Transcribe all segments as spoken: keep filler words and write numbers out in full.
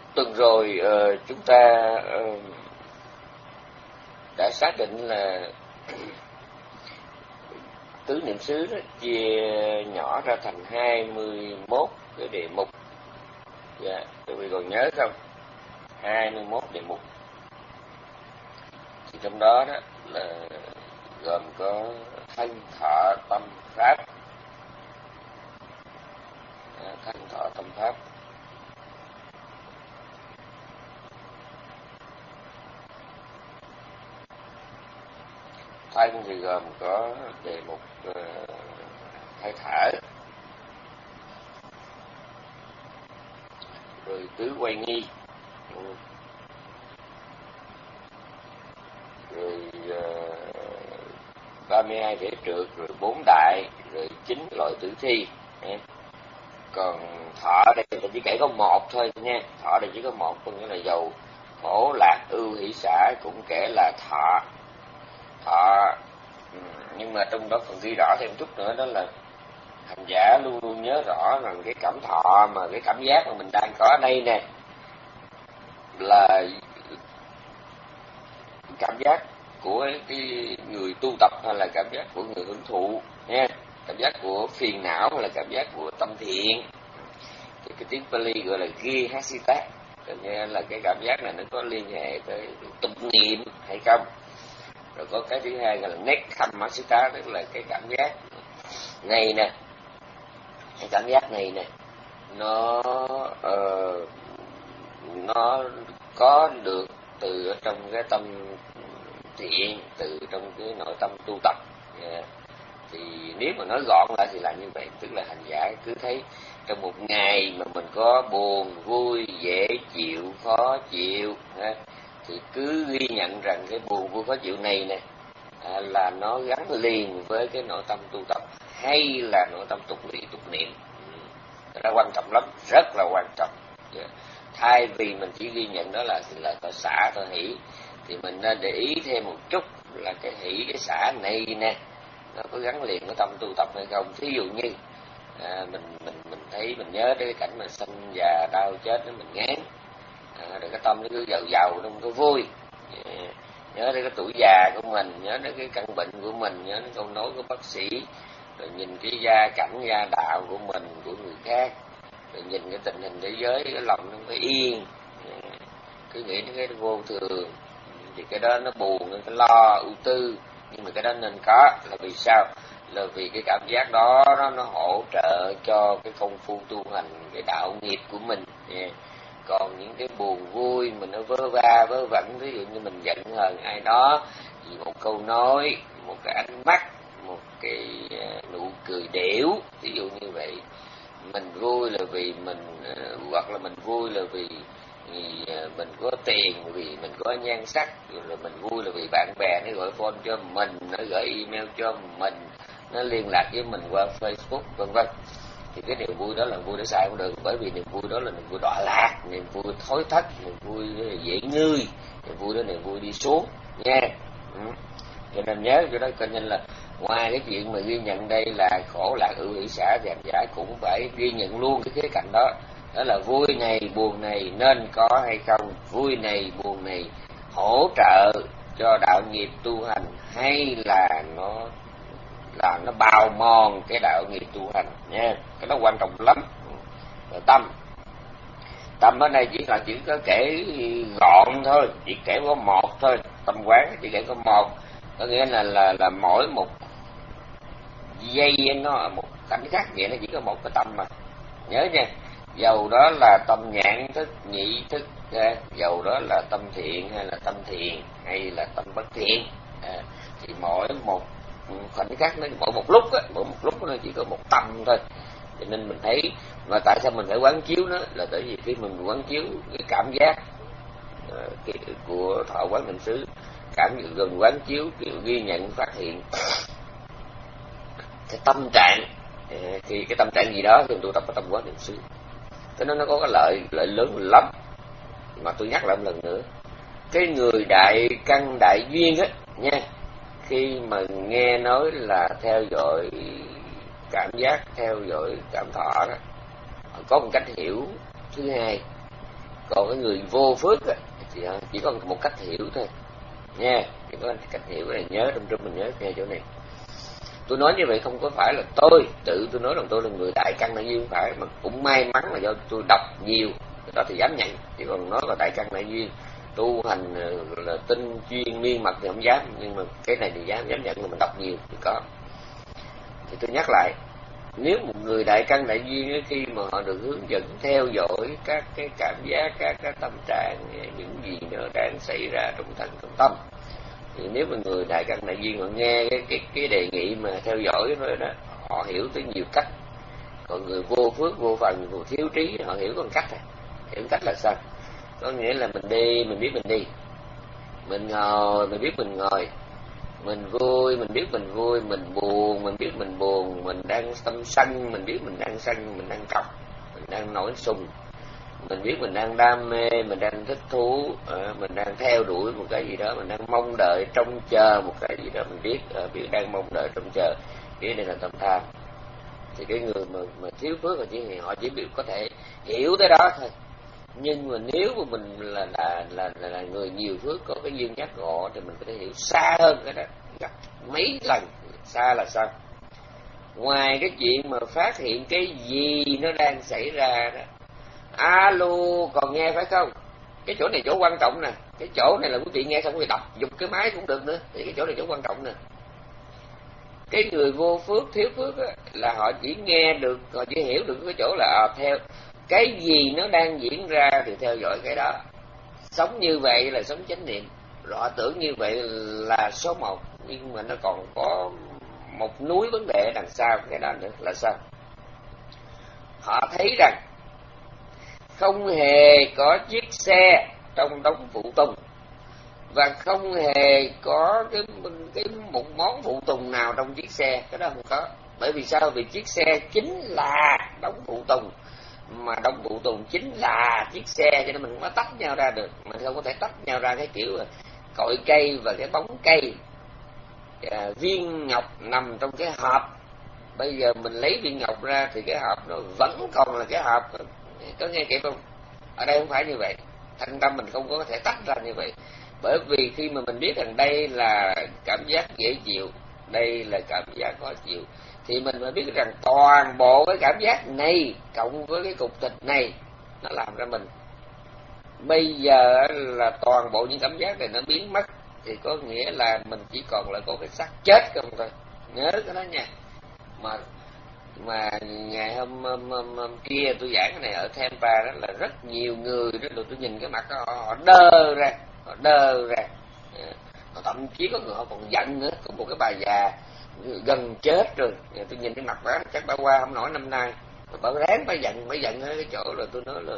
Tuần rồi uh, chúng ta uh, đã xác định là tứ niệm xứ đó, chia nhỏ ra thành hai mươi mốt cái đề mục. Dạ, quý vị còn nhớ không? hai mươi mốt đề mục. Thì trong đó đó là gồm có thân thọ tâm pháp. À, thân thọ tâm pháp. Thân thì gồm có đề mục uh, hơi thở, rồi tứ quay nghi, rồi uh, ba mươi hai thể trượt, rồi bốn đại, rồi chín loại tử thi. Còn thọ đây ta chỉ kể có một thôi nha. Thọ đây chỉ có một, có nghĩa là dầu khổ lạc ưu hỷ xả cũng kể là thọ. Thọ nhưng mà trong đó còn ghi rõ thêm chút nữa, đó là hành giả luôn luôn nhớ rõ rằng cái cảm thọ mà cái cảm giác mà mình đang có ở đây nè là cảm giác của cái người tu tập hay là cảm giác của người hưởng thụ nha, cảm giác của phiền não hay là cảm giác của tâm thiện. Thì cái tiếng Pali gọi là Gihasita, cho nên là cái cảm giác này nó có liên hệ tới tục niệm hay không. Rồi có cái thứ hai gọi là Nekhamasita, tức là cái cảm giác này nè, cái cảm giác này nè nó uh, nó có được từ trong cái tâm thiện, từ trong cái nội tâm tu tập. Yeah. Thì nếu mà nói gọn lại thì là như vậy, tức là hành giả cứ thấy trong một ngày mà mình có buồn, vui, dễ chịu, khó chịu, ha, thì cứ ghi nhận rằng cái buồn, vui, khó chịu này nè à, là nó gắn liền với cái nội tâm tu tập hay là nội tâm tục niệm, tục niệm. Ừ. Đó quan trọng lắm, rất là quan trọng. Yeah. Thay vì mình chỉ ghi nhận đó là là tôi xả, tôi hỷ, thì mình nên để ý thêm một chút là cái hỷ, cái xả này nè nó có gắn liền với tâm tu tập hay không. Thí dụ như à, mình mình mình thấy mình nhớ đến cái cảnh mà sanh già đau chết đó, mình ngán à, rồi cái tâm nó cứ giàu giàu, nó không có vui. À, nhớ đến cái tuổi già của mình, nhớ đến cái căn bệnh của mình, nhớ đến câu nói của bác sĩ, rồi nhìn cái gia cảnh gia đạo của mình, của người khác, rồi nhìn cái tình hình thế giới, cái lòng nó phải yên, à, cứ nghĩ đến cái vô thường, thì cái đó nó buồn, nó lo, ưu tư. Nhưng mà cái đó nên có là vì sao? Là vì cái cảm giác đó nó, nó hỗ trợ cho cái công phu tu hành, cái đạo nghiệp của mình. Yeah. Còn những cái buồn vui mình nó vơ va vớ vẩn, ví dụ như mình giận hờn ai đó vì một câu nói, một cái ánh mắt, một cái nụ cười đểu, ví dụ như vậy. Mình vui là vì mình, hoặc là mình vui là vì thì mình có tiền, vì mình có nhan sắc, rồi mình vui là vì bạn bè nó gọi phone cho mình, nó gửi email cho mình, nó liên lạc với mình qua Facebook vân vân. Thì cái niềm vui đó là vui để xài cũng được, bởi vì niềm vui đó là niềm vui đọa lạc, niềm vui thối thất, niềm vui dễ ngươi, niềm vui đó niềm vui đi xuống nha. Ừ. Cho nên nhớ cho đó, coi như là ngoài cái chuyện mà ghi nhận đây là khổ lạc ưu hỷ xả, thì hành giả cũng phải ghi nhận luôn cái khía cạnh đó. Đó là vui này, buồn này nên có hay không, vui này, buồn này hỗ trợ cho đạo nghiệp tu hành hay là nó là nó bào mòn cái đạo nghiệp tu hành nha. Cái đó quan trọng lắm. Rồi tâm, tâm ở đây chỉ là chỉ có kể gọn thôi, chỉ kể có một thôi. Tâm quán chỉ kể có một, có nghĩa là là là mỗi một giây nó một cảnh khác vậy, nó chỉ có một cái tâm mà. Nhớ nha, dầu đó là tâm nhãn thức, nhị thức, à, dầu đó là tâm thiện hay là tâm thiện hay là tâm bất thiện, à, thì mỗi một khoảnh khắc nó mỗi một lúc á, mỗi một lúc nó chỉ có một tâm thôi. Cho nên mình thấy mà tại sao mình phải quán chiếu nó là tại vì khi mình quán chiếu cái cảm giác uh, cái, của thọ quán niệm xứ, cảm gần quán chiếu kiểu ghi nhận phát hiện cái tâm trạng, uh, thì cái tâm trạng gì đó thì tu tập ở tâm quán niệm xứ. Cho nên nó có cái lợi lợi lớn lắm. Mà tôi nhắc lại một lần nữa, cái người đại căn đại duyên á nha, khi mà nghe nói là theo dõi cảm giác, theo dõi cảm thọ đó, có một cách hiểu thứ hai, Còn cái người vô phước á, thì chỉ có một cách hiểu thôi nha, chỉ có cách hiểu này, nhớ trong trong mình nhớ nghe chỗ này. Tôi nói như vậy không có phải là tôi tự tôi nói rằng tôi là người đại căn đại duyên, phải, mà cũng may mắn là do tôi đọc nhiều, đó thì dám nhận. Chỉ còn nói là đại căn đại duyên, tu hành là tinh chuyên miên mật thì không dám, nhưng mà cái này thì dám dám nhận là mình đọc nhiều thì có. Thì tôi nhắc lại, nếu một người đại căn đại duyên khi mà họ được hướng dẫn theo dõi các cái cảm giác, các cái tâm trạng, những gì nó đang xảy ra trong thân trong tâm, thì nếu mà người đại căn đại duyên họ nghe cái cái cái đề nghị mà theo dõi thôi đó, họ hiểu tới nhiều cách. Còn người vô phước vô phần, vô thiếu trí, họ hiểu con cách này. Hiểu cách là sao? Có nghĩa là mình đi mình biết mình đi, mình ngồi mình biết mình ngồi, mình vui mình biết mình vui, mình buồn mình biết mình buồn, mình đang tâm sân mình biết mình đang sân, mình đang cọc, mình đang nổi sùng, mình biết mình đang đam mê, mình đang thích thú, mình đang theo đuổi một cái gì đó, mình đang mong đợi trông chờ một cái gì đó, mình biết biết đang mong đợi trông chờ, cái này là tâm tham. Thì cái người mà, mà thiếu phước là chỉ họ chỉ biết có thể hiểu tới đó thôi. Nhưng mà nếu mà mình là là là là, là người nhiều phước, có cái duyên giác ngộ, thì mình có thể hiểu xa hơn cái đó, gấp mấy lần. Xa là sao? Ngoài cái chuyện mà phát hiện cái gì nó đang xảy ra đó, alo còn nghe phải không? Cái chỗ này chỗ quan trọng nè, cái chỗ này là quý vị nghe xong quý vị đọc giục cái máy cũng được nữa, thì cái chỗ này chỗ quan trọng nè. Cái người vô phước thiếu phước á, là họ chỉ nghe được, họ chỉ hiểu được cái chỗ là à, theo cái gì nó đang diễn ra thì theo dõi cái đó. Sống như vậy là sống chánh niệm, rồi họ tưởng như vậy là số một, nhưng mà nó còn có một núi vấn đề đằng sau cái đó nữa là sao? Họ thấy rằng không hề có chiếc xe trong đống phụ tùng, và không hề có cái, cái một món phụ tùng nào trong chiếc xe, cái đó không có. Bởi vì sao? Vì chiếc xe chính là đống phụ tùng, mà đống phụ tùng chính là chiếc xe, cho nên mình không có tách nhau ra được. Mình không có thể tách nhau ra cái kiểu cội cây và cái bóng cây. À, viên ngọc nằm trong cái hộp, bây giờ mình lấy viên ngọc ra thì cái hộp nó vẫn còn là cái hộp. Có nghe kịp không? Ở đây không phải như vậy. Thành ra mình không có thể tách ra như vậy. Bởi vì khi mà mình biết rằng đây là cảm giác dễ chịu, đây là cảm giác khó chịu, thì mình mới biết rằng toàn bộ cái cảm giác này cộng với cái cục thịt này nó làm ra mình. Bây giờ là toàn bộ những cảm giác này nó biến mất, thì có nghĩa là mình chỉ còn lại có cái xác chết không thôi. Nhớ cái đó nha. Mà mà ngày hôm, hôm, hôm, hôm kia tôi giảng cái này ở Tampa đó, là rất nhiều người đó, tôi nhìn cái mặt đó, họ, họ đơ ra, họ đơ ra, họ thậm chí có người họ còn giận nữa. Có một cái bà già gần chết rồi, tôi nhìn cái mặt bà chắc bà qua không nổi năm nay, bà ráng bà giận, bà giận ở cái chỗ là tôi nói là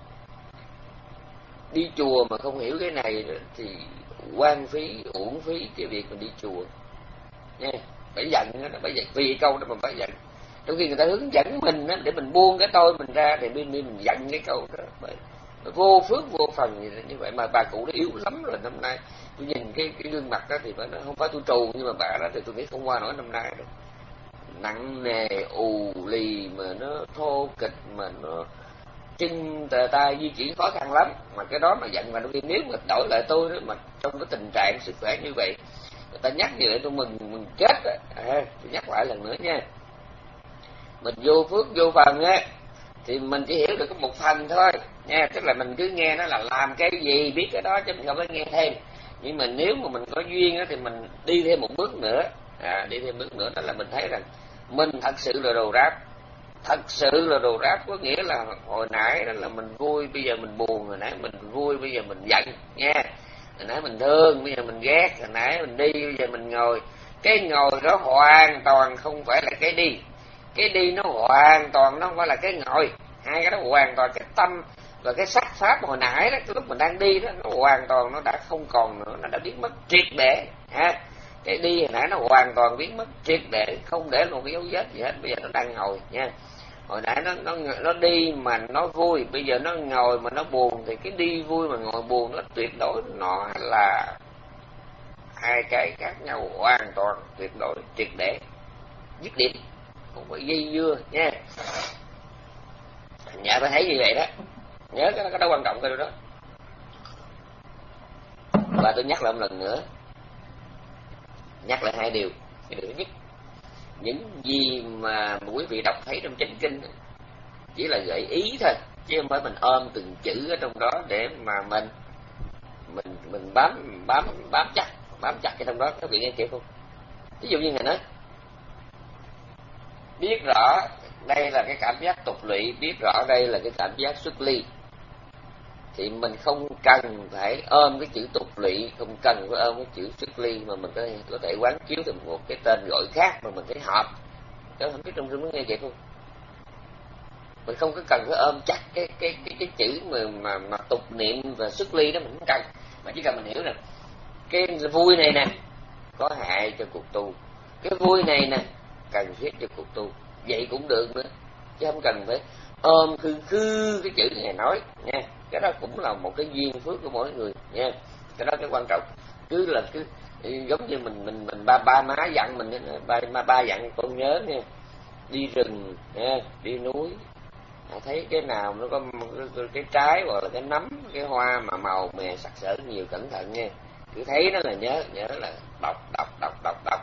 đi chùa mà không hiểu cái này thì quan phí, uổng phí cái việc mình đi chùa nha. Phải giận đó, phải giận vì câu đó mà phải giận. Trong khi người ta hướng dẫn mình đó, để mình buông cái tôi mình ra, thì mình, mình giận cái câu đó. Bởi, vô phước vô phần như vậy. Mà bà cụ đó yếu lắm rồi. Năm nay tôi nhìn cái cái gương mặt đó thì bà nó không phải tôi trù, nhưng mà bà đó thì tôi nghĩ không qua nổi năm nay đâu. Nặng nề, ù lì, mà nó thô kịch, mà nó chân tờ tay di chuyển khó khăn lắm. Mà cái đó mà giận mà đôi khi nếu mà đổi lại tôi đó, mà trong cái tình trạng sức khỏe như vậy, người ta nhắc như vậy tôi mừng mừng chết rồi. À, tôi nhắc lại lần nữa nha, mình vô phước vô phần á, thì mình chỉ hiểu được có một phần thôi nha. Tức là mình cứ nghe nó là làm cái gì biết cái đó, chứ mình không có nghe thêm. Nhưng mà nếu mà mình có duyên á, thì mình đi thêm một bước nữa. À, đi thêm bước nữa đó là mình thấy rằng mình thật sự là đồ ráp. Thật sự là đồ ráp có nghĩa là hồi nãy đó là mình vui, bây giờ mình buồn. Hồi nãy mình vui, bây giờ mình giận nha. Hồi nãy mình thương, bây giờ mình ghét. Hồi nãy mình đi, bây giờ mình ngồi. Cái ngồi đó hoàn toàn không phải là cái đi. Cái đi nó hoàn toàn nó không phải là cái ngồi. Hai cái đó hoàn toàn cái tâm và cái sắc pháp hồi nãy đó, cái lúc mình đang đi đó, nó hoàn toàn nó đã không còn nữa, nó đã biến mất triệt để. Ha, cái đi hồi nãy nó hoàn toàn biến mất triệt để, không để một cái dấu vết gì hết. Bây giờ nó đang ngồi nha. Hồi nãy nó nó nó đi mà nó vui, bây giờ nó ngồi mà nó buồn, thì cái đi vui mà ngồi buồn nó tuyệt đối nó là hai cái khác nhau hoàn toàn, tuyệt đối triệt để, dứt điểm, không phải dây dưa nha. Dạ tôi thấy như vậy đó. Nhớ cái đó, cái đó quan trọng cái đó. Và tôi nhắc lại một lần nữa, nhắc lại hai điều. Cái điều thứ nhất, những gì mà quý vị đọc thấy trong chánh kinh chỉ là gợi ý thôi, chứ không phải mình ôm từng chữ ở trong đó để mà mình mình mình bám bám bám chắc bám chặt cái trong đó. Các vị nghe kịp không? Ví dụ như Ngài nói biết rõ đây là cái cảm giác tục lụy, biết rõ đây là cái cảm giác xuất ly, thì mình không cần phải ôm cái chữ tục lụy, không cần phải ôm cái chữ xuất ly, mà mình có thể, có thể quán chiếu thành một cái tên gọi khác mà mình thấy hợp. Đó, không biết trong rừng nó nghe vậy không? Mình không có cần phải ôm chặt cái cái cái cái chữ mà mà, mà tục niệm và xuất ly đó, mình không cần, mà chỉ cần mình hiểu rằng cái vui này nè có hại cho cuộc tu, cái vui này nè cần thiết cho cuộc tu, vậy cũng được nữa, chứ không cần phải ôm khư khư cái chữ này nói nha. Cái đó cũng là một cái duyên phước của mỗi người nha. Cái đó cái quan trọng. Cứ là cứ giống như mình mình mình ba ba má dặn mình, ba ba, ba dặn con nhớ nha, đi rừng nha, đi núi, thấy cái nào nó có cái, cái trái hoặc là cái nấm, cái hoa mà màu mè sặc sỡ nhiều, cẩn thận nha. Cứ thấy nó là nhớ, nhớ là đọc đọc đọc đọc đọc.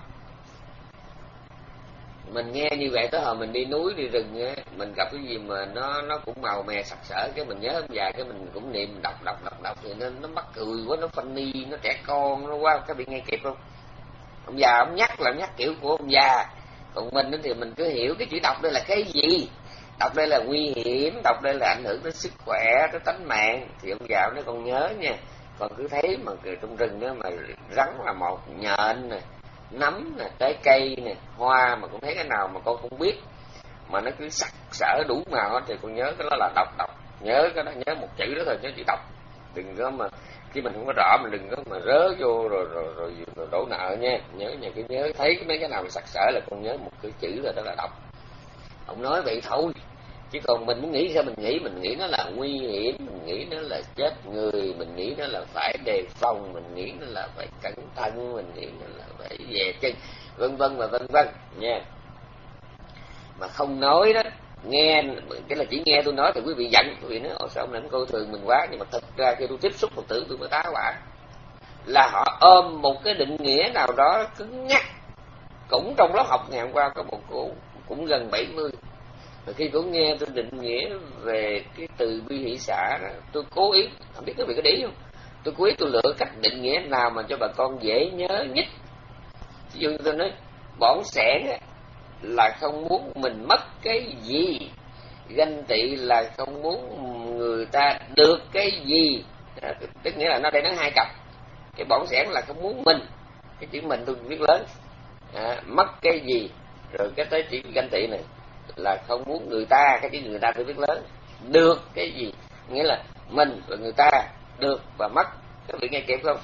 Mình nghe như vậy tới hồi mình đi núi đi rừng á, mình gặp cái gì mà nó nó cũng màu mè sặc sỡ, cái mình nhớ ông già, cái mình cũng niệm đọc đọc đọc đọc thì nó nó mắc cười quá, nó funny, nó trẻ con, nó quá. Các vị nghe kịp không? Ông già ông nhắc là nhắc kiểu của ông già, còn mình thì mình cứ hiểu cái chữ đọc đây là cái gì, đọc đây là nguy hiểm, đọc đây là ảnh hưởng đến sức khỏe, tới tánh mạng, thì ông già nó còn nhớ nha. Còn cứ thấy mà trong rừng đó mà rắn là một, nhện nè, nấm nè, trái cây nè, hoa mà con thấy cái nào mà con không biết mà nó cứ sặc sỡ đủ màu hết thì con nhớ cái đó là đọc đọc. Nhớ cái đó, nhớ một chữ đó thôi, nhớ chữ đọc. Đừng có mà khi mình không có rõ mình đừng có mà rớ vô rồi rồi rồi, rồi đổ nợ nha. Nhớ nha, cứ nhớ thấy cái mấy cái nào mà sặc sỡ là con nhớ một cái chữ rồi, đó là đọc. Ông nói vậy thôi, chứ còn mình muốn nghĩ sao mình nghĩ, mình nghĩ nó là nguy hiểm, mình nghĩ nó là chết người, mình nghĩ nó là phải đề phòng, mình nghĩ nó là phải cẩn thận, mình nghĩ nó là phải về chân, vân vân và vân vân nha. Mà không nói đó, nghe cái là chỉ nghe tôi nói thì quý vị giận, quý vị nói ồ sao ông lãnh coi thường mình quá, nhưng mà thật ra khi tôi tiếp xúc Phật tử tôi mới tá hỏa là họ ôm một cái định nghĩa nào đó cứng nhắc. Cũng trong lớp học ngày hôm qua có một cô cũng gần bảy mươi, và khi cô nghe tôi định nghĩa về cái từ bi hỷ xả đó, tôi cố ý, không biết các vị có để ý không, tôi cố ý tôi lựa cách định nghĩa nào mà cho bà con dễ nhớ nhất. Ví dụ như tôi nói bỏng sẻn là không muốn mình mất cái gì, ganh tị là không muốn người ta được cái gì, tức nghĩa là nó đây nói hai cặp. Cái bỏng sẻn là không muốn mình, cái chữ mình tôi viết lớn, à, mất cái gì, rồi cái tới chữ ganh tị này là không muốn người ta, cái chữ người ta tôi viết lớn, được cái gì, nghĩa là mình và người ta được và mất. Các vị nghe kịp không?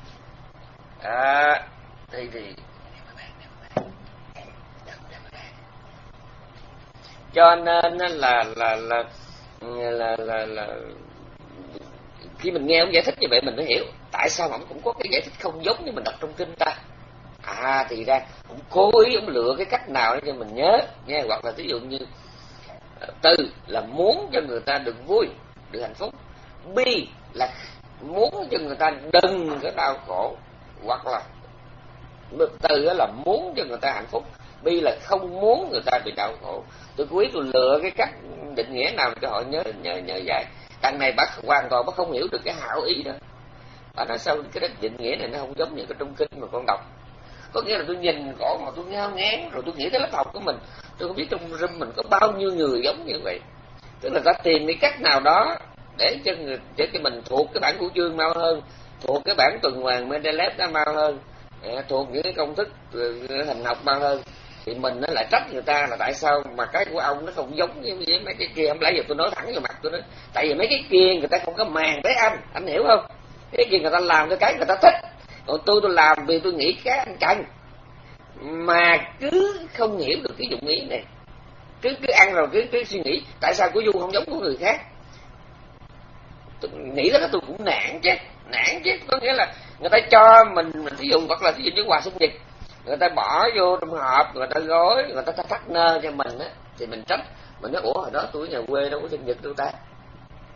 À, đây thì cho nên là là là là là, là, là khi mình nghe ông giải thích như vậy mình mới hiểu tại sao ông cũng có cái giải thích không giống như mình đọc trong kinh ta. À thì ra ông cố ý ông lựa cái cách nào để cho mình nhớ nha. Hoặc là ví dụ như từ là muốn cho người ta được vui, được hạnh phúc. Bi là muốn cho người ta đừng có đau khổ. Hoặc là từ là muốn cho người ta hạnh phúc, bi là không muốn người ta bị đau khổ. Tôi cố ý tôi lựa cái cách định nghĩa nào cho họ nhớ nhớ nhớ dài. Đằng này bác hoàn toàn bác không hiểu được cái hảo ý đó. Bà nói sao cái định nghĩa này nó không giống như cái trong kinh mà con đọc. Có nghĩa là tôi nhìn cổ mà tôi ngao ngán, rồi tôi nghĩ tới lớp học của mình, tôi không biết trong room mình có bao nhiêu người giống như vậy. Tức là ta tìm cái cách nào đó để cho người, để cho mình thuộc cái bản Cửu Chương mau hơn, thuộc cái bản tuần hoàn Mendeleev nó mau hơn, thuộc những cái công thức hình học mau hơn, thì mình nó lại trách người ta là tại sao mà cái của ông nó không giống với mấy cái kia. Không lẽ giờ tôi nói thẳng vào mặt tôi nói tại vì mấy cái kia người ta không có màng tới anh anh hiểu không? Cái kia người ta làm cái cái người ta thích, còn tôi tôi làm vì tôi nghĩ cái anh cần, mà cứ không hiểu được cái dụng ý này, cứ cứ ăn rồi cứ cứ suy nghĩ tại sao của Du không giống của người khác. Tôi nghĩ đó tôi cũng nản chứ, nản chứ. Có nghĩa là người ta cho mình mình ví dụ hoặc là ví dụ như quà sinh nhật, người ta bỏ vô trong hộp, người ta gói, người ta thắt nơ cho mình á, thì mình trách, mình nói ủa hồi đó tôi ở nhà quê đâu có sinh nhật đâu ta.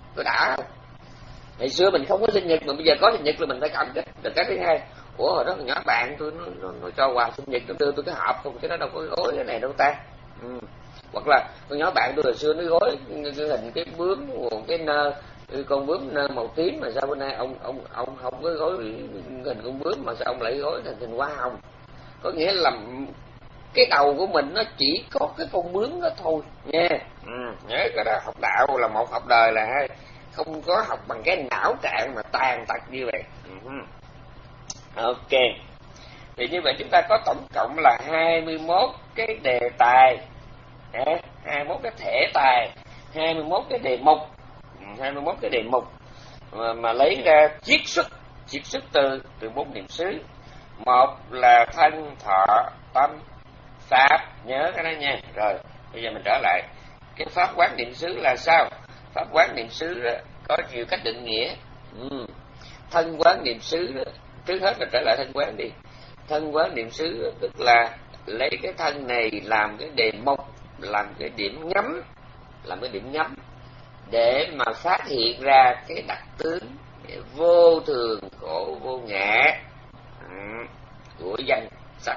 có đã không? Ngày xưa mình không có sinh nhật mà bây giờ có sinh nhật là mình phải cảm kích. Rồi cái thứ hai, ủa hồi đó nhỏ bạn tôi nó, nó, nó cho quà sinh nhật, nó đưa tôi cái hộp không, chứ nó đâu có gói cái này đâu ta. Ừ. Hoặc là con nhỏ bạn tôi hồi xưa nó gói cái hình cái bướm, cái nơ, con bướm nơ màu tím, mà sao bữa nay ông ông ông không có gói hình con bướm mà sao ông lại gói thành hình hoa hồng? Có nghĩa là cái đầu của mình nó chỉ có cái con bướm đó thôi nha. Ừ, nhớ cái đó, học đạo là một, học đời là hai, không có học bằng cái não trạng mà tàn tật như vậy. Ừ. Ok, thì như vậy chúng ta có tổng cộng là hai mươi mốt cái đề tài, hai mươi mốt cái thể tài, hai mươi mốt cái đề mục, hai mươi mốt cái đề mục mà, mà lấy ra chiết xuất, chiết xuất từ từ bốn niệm xứ. Một là thân, thọ, tâm, pháp, nhớ cái đó nha. Rồi bây giờ mình trở lại cái pháp quán niệm xứ là sao? Pháp quán niệm xứ có nhiều cách định nghĩa. Ừ. Thân quán niệm xứ, trước hết là trở lại thân quán đi. Thân quán niệm xứ tức là lấy cái thân này làm cái đề mục, làm cái điểm nhắm, làm cái điểm nhắm để mà phát hiện ra cái đặc tướng vô thường khổ vô ngã của danh sắc.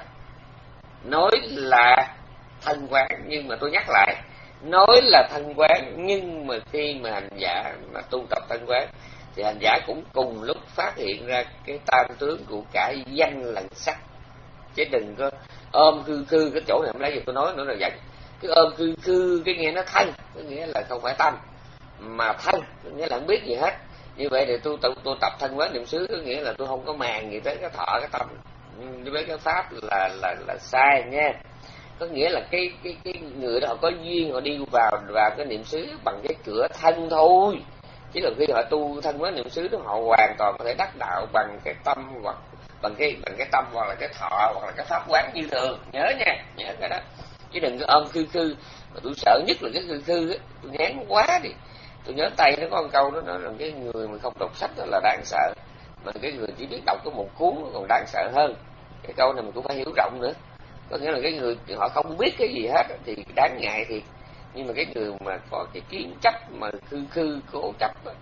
Nói là thân quán, nhưng mà tôi nhắc lại, nói là thân quán, nhưng mà khi mà hành giả mà tu tập thân quán thì hành giả cũng cùng lúc phát hiện ra cái tam tướng của cả danh lẫn sắc. Chứ đừng có ôm khư khư cái chỗ này không lấy gì tôi nói nữa là vậy. Cái ôm khư khư cái nghe nó thân, có nghĩa là không phải tâm mà thân, có nghĩa là không biết gì hết. Như vậy thì tôi tôi, tôi tập thân quán niệm xứ, có nghĩa là tôi không có màng gì tới cái thọ cái tâm với cái pháp là là là sai nha. Có nghĩa là cái cái cái người đó họ có duyên, họ đi vào vào cái niệm xứ bằng cái cửa thân thôi. Chứ là khi họ tu thân quán niệm xứ đó, họ hoàn toàn có thể đắc đạo bằng cái tâm, hoặc bằng cái bằng cái tâm, hoặc là cái thọ, hoặc là cái pháp quán như thường. Nhớ nha, nhớ cái đó. Chứ đừng có ôm khư khư. Mà tôi sợ nhất là cái khư khư á, tôi ngán quá đi. Tôi nhớ tay nó có một câu đó, nói là cái người mà không đọc sách đó là đáng sợ, mà cái người chỉ biết đọc có một cuốn còn đáng sợ hơn. Cái câu này mình cũng phải hiểu rộng nữa. Có nghĩa là cái người họ không biết cái gì hết thì đáng ngại thiệt, nhưng mà cái người mà có cái kiến chấp mà khư khư cố chấp đó,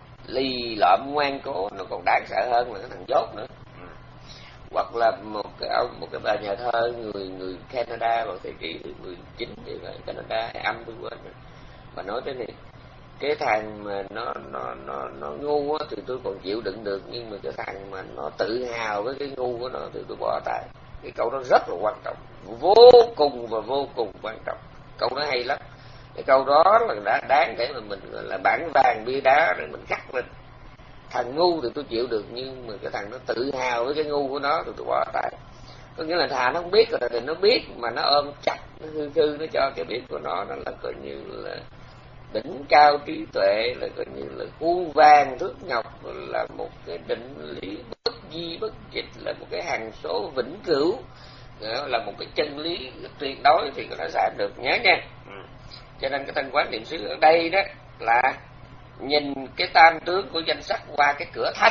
lì lợm ngoan cố, nó còn đáng sợ hơn là cái thằng dốt nữa. Ừ. Hoặc là một cái ông một cái bà nhà thơ người người Canada vào thế kỷ thứ mười chín thì phải Canada hay Anh tôi quên rồi. Bà nói thế này: cái thằng mà nó nó nó nó ngu á thì tôi còn chịu đựng được, nhưng mà cái thằng mà nó tự hào với cái ngu của nó thì tôi bỏ tay. Cái câu đó rất là quan trọng, vô cùng và vô cùng quan trọng. Câu đó hay lắm. Cái câu đó là đã đáng để mà mình gọi là bản vàng bia đá để mình cắt lên. Thằng ngu thì tôi chịu được, nhưng mà cái thằng nó tự hào với cái ngu của nó thì tôi bỏ tay. Có nghĩa là thà nó không biết rồi thì nó biết, mà nó ôm chặt, nó hư hư, nó cho cái biết của nó, nó là coi như là đỉnh cao trí tuệ, là coi như là khuôn vàng thước ngọc, là một cái định lý bất di bất dịch, là một cái hằng số vĩnh cửu, là một cái chân lý tuyệt đối thì nó sẽ được. Nhớ nha. Ừ. Cho nên cái thân quán niệm xứ ở đây đó là nhìn cái tam tướng của danh sắc qua cái cửa thân.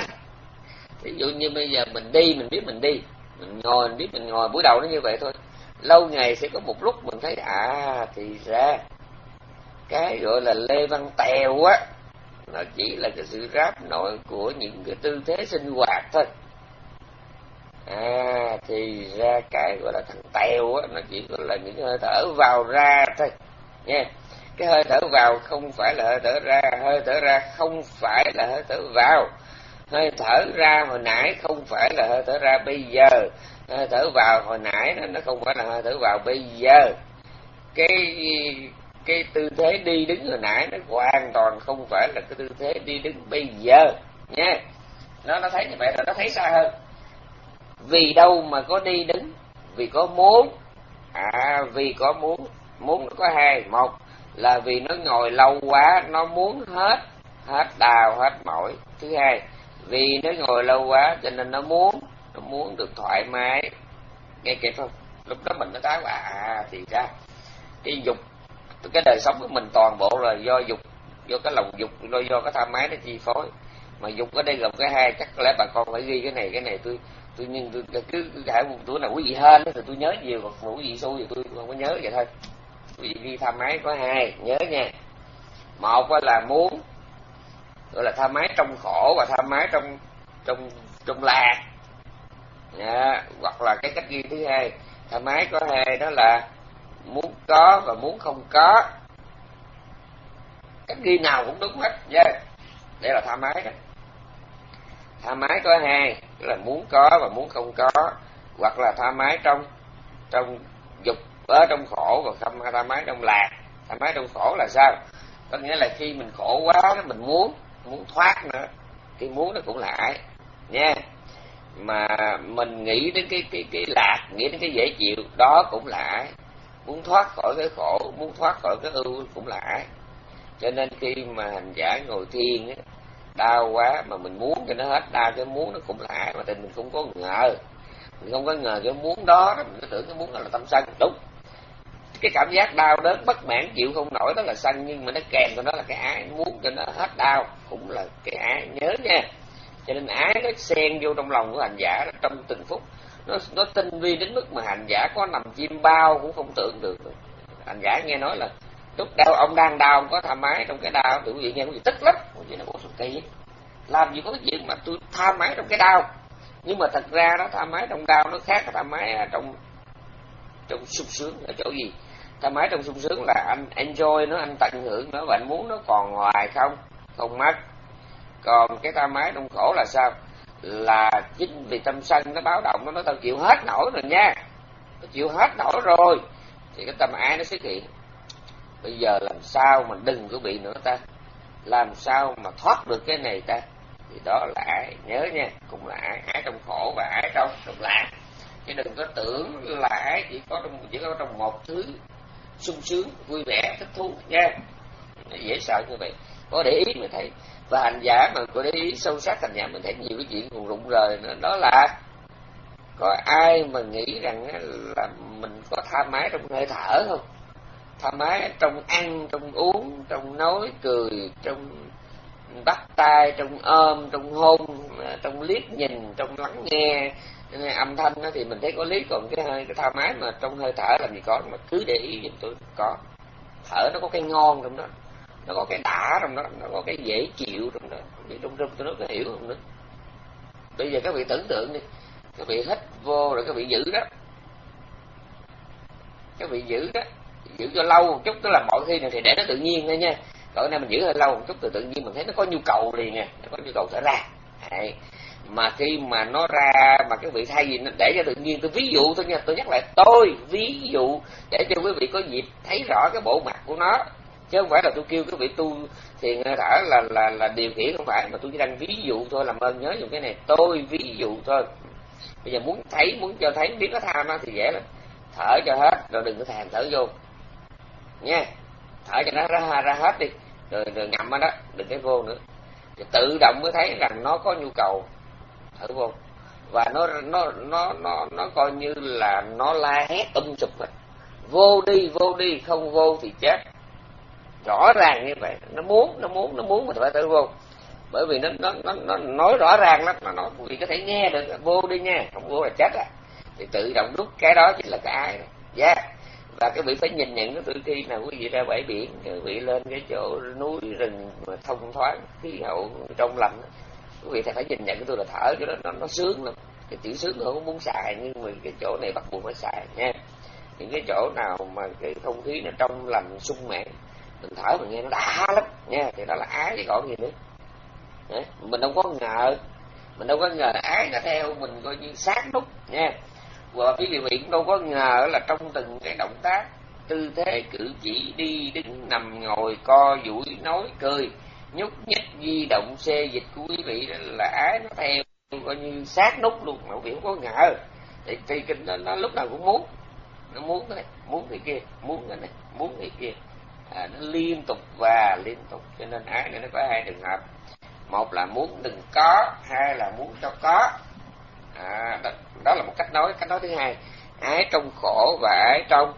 Ví dụ như bây giờ mình đi, mình biết mình đi, mình ngồi mình biết mình ngồi, buổi đầu nó như vậy thôi. Lâu ngày sẽ có một lúc mình thấy à thì ra cái gọi là Lê Văn Tèo á, nó chỉ là cái sự ráp nổi của những cái tư thế sinh hoạt thôi. À thì ra cái gọi là thằng Tèo á, nó chỉ có là những hơi thở vào ra thôi nha. Cái hơi thở vào không phải là hơi thở ra, hơi thở ra không phải là hơi thở vào, hơi thở ra hồi nãy không phải là hơi thở ra bây giờ, hơi thở vào hồi nãy nó, nó không phải là hơi thở vào bây giờ. Cái cái tư thế đi đứng hồi nãy nó hoàn toàn không phải là cái tư thế đi đứng bây giờ nha. Nó nó thấy như vậy rồi nó thấy xa hơn. Vì đâu mà có đi đứng? Vì có muốn. À vì có muốn. Muốn nó có hai. Một là vì nó ngồi lâu quá, nó muốn hết, hết đau, hết mỏi. Thứ hai, vì nó ngồi lâu quá cho nên nó muốn, nó muốn được thoải mái. Nghe kịp không? Lúc đó mình mới thấy à thì ra cái dục, cái đời sống của mình toàn bộ là do dục, do cái lòng dục, do do cái tham ái nó chi phối. Mà dục ở đây gồm cái hai, chắc có lẽ bà con phải ghi cái này, cái này tôi tôi nhưng tôi cứ hãy một tuổi nào quý vị hên thì tôi nhớ nhiều, còn quý vị xui thì tôi không có nhớ vậy thôi. Quý vị ghi tham ái có hai, nhớ nha. Một là muốn, gọi là tha mái trong khổ và tha mái trong trong trong lạc. À, hoặc là cái cách ghi thứ hai, tha mái có hai, đó là muốn có và muốn không có. Cách ghi nào cũng đúng hết. Yeah. Đây là tha mái đó. Tha mái có hai, tức là muốn có và muốn không có, hoặc là tha mái trong trong dục, ở trong khổ, và không tha mái trong lạc. Tha mái trong khổ là sao? Có nghĩa là khi mình khổ quá, mình muốn muốn thoát nữa, cái muốn nó cũng là ái nha. Mà mình nghĩ đến cái cái cái lạc, nghĩ đến cái dễ chịu, đó cũng là ái. Muốn thoát khỏi cái khổ, muốn thoát khỏi cái ưu cũng là ái. Cho nên khi mà hành giả ngồi thiền á, đau quá mà mình muốn cho nó hết đau, cái muốn nó cũng là ái, mà tình mình không có ngờ, mình không có ngờ cái muốn đó, mình cứ tưởng cái muốn đó là tâm sân. Đúng, cái cảm giác đau đớn bất mãn chịu không nổi đó là sân, nhưng mà nó kèm cho nó là cái ái, muốn cho nó hết đau cũng là cái ái, nhớ nha. Cho nên ái nó xen vô trong lòng của hành giả trong từng phút, nó nó tinh vi đến mức mà hành giả có nằm chim bao cũng không tưởng được. Hành giả nghe nói là lúc đau ông đang đau, ông có tha mái trong cái đau, thì quý vị nghe quý vị tức lắm, quý vị nói bộ kỳ làm gì có cái chuyện mà tôi tha mái trong cái đau. Nhưng mà thật ra đó, tha mái trong đau nó khác tha mái trong trong sung sướng. Ở chỗ gì? Tha mái trong sung sướng là anh enjoy nó, anh tận hưởng nó, và anh muốn nó còn hoài không không mất. Còn cái tha mái trong khổ là sao? Là chính vì tâm sân nó báo động, nó nói tao chịu hết nổi rồi nha, tao chịu hết nổi rồi, thì cái tâm ái nó xuất hiện. Bây giờ làm sao mà đừng có bị nữa ta, làm sao mà thoát được cái này ta, thì đó là ái, nhớ nha, cũng là ái, ái trong khổ và ái trong trong lạc. Chứ đừng có tưởng là ái chỉ có trong chỉ có trong một thứ sung sướng, vui vẻ, thích thú nha. Dễ sợ như vậy, có để ý mới thấy. Và hành giả mà có để ý sâu sắc, hành giả mới thấy nhiều cái chuyện còn rụng rời nữa. Đó là có ai mà nghĩ rằng là mình có tha mái trong hơi thở không? Tha mái trong ăn, trong uống, trong nói cười, trong bắt tay, trong ôm, trong hôn, trong liếc nhìn, trong lắng nghe âm thanh đó, thì mình thấy có lý. Còn cái hơi cái tha mái mà trong hơi thở làm gì có, mà cứ để ý giùm tôi. Có thở nó có cái ngon trong đó, nó có cái đã trong đó, nó có cái dễ chịu trong đó. Trong trong tôi nói có hiểu không nữa. Bây giờ các vị tưởng tượng đi, các vị hít vô rồi các vị giữ đó, các vị giữ đó, giữ cho lâu một chút, tức là mọi khi này thì để nó tự nhiên thôi nha. Còn nay mình giữ hơi lâu một chút, từ tự nhiên mình thấy nó có nhu cầu liền nè, nó có nhu cầu thở ra. Đấy. Mà khi mà nó ra mà các vị thay vì nó để cho tự nhiên, tôi ví dụ thôi nha, tôi nhắc lại, tôi ví dụ để cho quý vị có dịp thấy rõ cái bộ mặt của nó, chứ không phải là tôi kêu các vị tu thiền thở là là là điều khiển, không phải, mà tôi chỉ đang ví dụ thôi. Làm ơn nhớ dùng cái này, tôi ví dụ thôi. Bây giờ muốn thấy, muốn cho thấy biết nó tha nó thì dễ lắm, thở cho hết rồi đừng có thèm thở vô nha, thở cho nó ra ra hết đi, rồi, rồi ngậm ở đó, đừng cái vô nữa, thì tự động mới thấy rằng nó có nhu cầu thở vô, và nó nó nó nó nó coi như là nó la hét um sùm hết, vô đi vô đi, không vô thì chết. Rõ ràng như vậy, nó muốn nó muốn nó muốn mà phải thở vô, bởi vì nó nó nó nó nói rõ ràng lắm, nó nói vì có thể nghe được, vô đi nha, không vô là chết à. Thì tự động rút cái đó chính là cái ai này. Yeah. Và cái vị phải nhìn nhận nó, từ khi nào quý vị ra bãi biển, quý vị lên cái chỗ núi rừng mà thông thoáng, khí hậu trong lành, quý vị phải nhìn nhận cái tôi là thở cho nó nó, nó sướng lắm. Cái chữ sướng tôi không muốn xài, nhưng mà cái chỗ này bắt buộc phải xài nha. Những cái chỗ nào mà cái không khí nó trong lành sung mãn, mình thở mình nghe nó đã lắm nha, thì đó là ái chứ còn gì nữa. Đấy. Mình đâu có ngờ, mình đâu có ngờ ái nó theo mình coi như sát nút nha. Và quý vị cũng đâu có ngờ là trong từng cái động tác, tư thế, cử chỉ, đi, đứng, nằm, ngồi, co, duỗi, nói, cười, nhúc nhích, di động, xê dịch của quý vị là ái nó theo coi như sát nút luôn, mà quý vị không có ngờ. Thì, thì nó, nó lúc nào cũng muốn, nó muốn cái này, muốn cái kia, muốn cái này, muốn cái kia, à, nó liên tục và liên tục. Cho nên ái này nó có hai trường hợp, một là muốn đừng có, hai là muốn cho có. À, đó, đó là một cách nói. Cách nói thứ hai, ái trong khổ và ái trong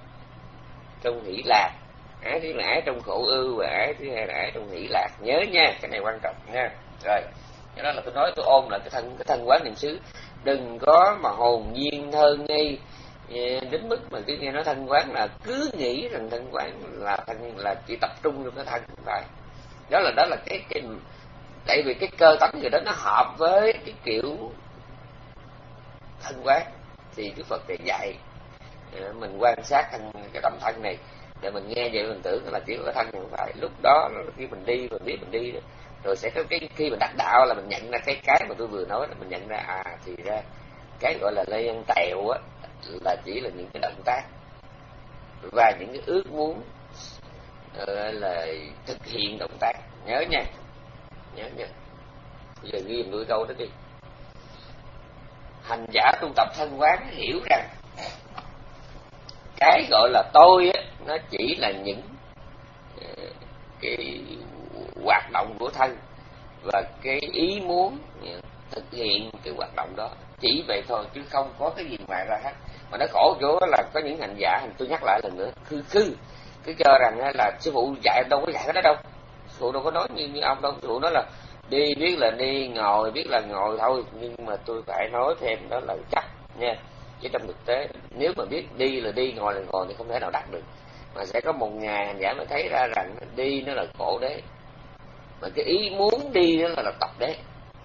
trong hỷ lạc. Ái thứ là ái trong khổ ưu, và ái thứ hai là ái trong hỷ lạc. Nhớ nha, cái này quan trọng nha. Rồi, cái đó là tôi nói, tôi ôm lại cái thân cái thân quán niệm xứ, đừng có mà hồn nhiên thơ nghi đến mức mà cứ nghe nói thân quán là cứ nghĩ rằng thân quán là thân là chỉ tập trung trong cái thân. Rồi, đó là đó là cái cái Tại vì cái cơ tánh người đó nó hợp với cái kiểu thân quán, thì Đức Phật thì dạy mình quan sát thân, cái tâm thân này, để mình nghe vậy mình tưởng là chỉ có cái thân thì không phải. Lúc đó khi mình đi mình biết mình đi rồi sẽ có cái khi mình đắc đạo là mình nhận ra cái cái mà tôi vừa nói, là mình nhận ra à thì ra cái gọi là lây ăn tèo á là chỉ là những cái động tác và những cái ước muốn là thực hiện động tác. Nhớ nha, nhớ nha. Bây giờ ghi đôi câu đó đi. Hành giả tu tập thân quán hiểu rằng cái gọi là tôi á, nó chỉ là những cái hoạt động của thân và cái ý muốn thực hiện cái hoạt động đó, chỉ vậy thôi chứ không có cái gì ngoài ra hết. Mà nó khổ chỗ là có những hành giả, tôi nhắc lại lần nữa, khư khư cứ cho rằng là sư phụ dạy đâu có dạy cái đó đâu, sư phụ đâu có nói như, như ông đâu. Sư phụ nói là đi biết là đi, ngồi biết là ngồi thôi, nhưng mà tôi phải nói thêm đó là chắc nha, chứ trong thực tế nếu mà biết đi là đi, ngồi là ngồi thì không thể nào đắc được. Mà sẽ có một ngày hành giả mới thấy ra rằng đi nó là khổ đế, mà cái ý muốn đi đó là, là tập đế.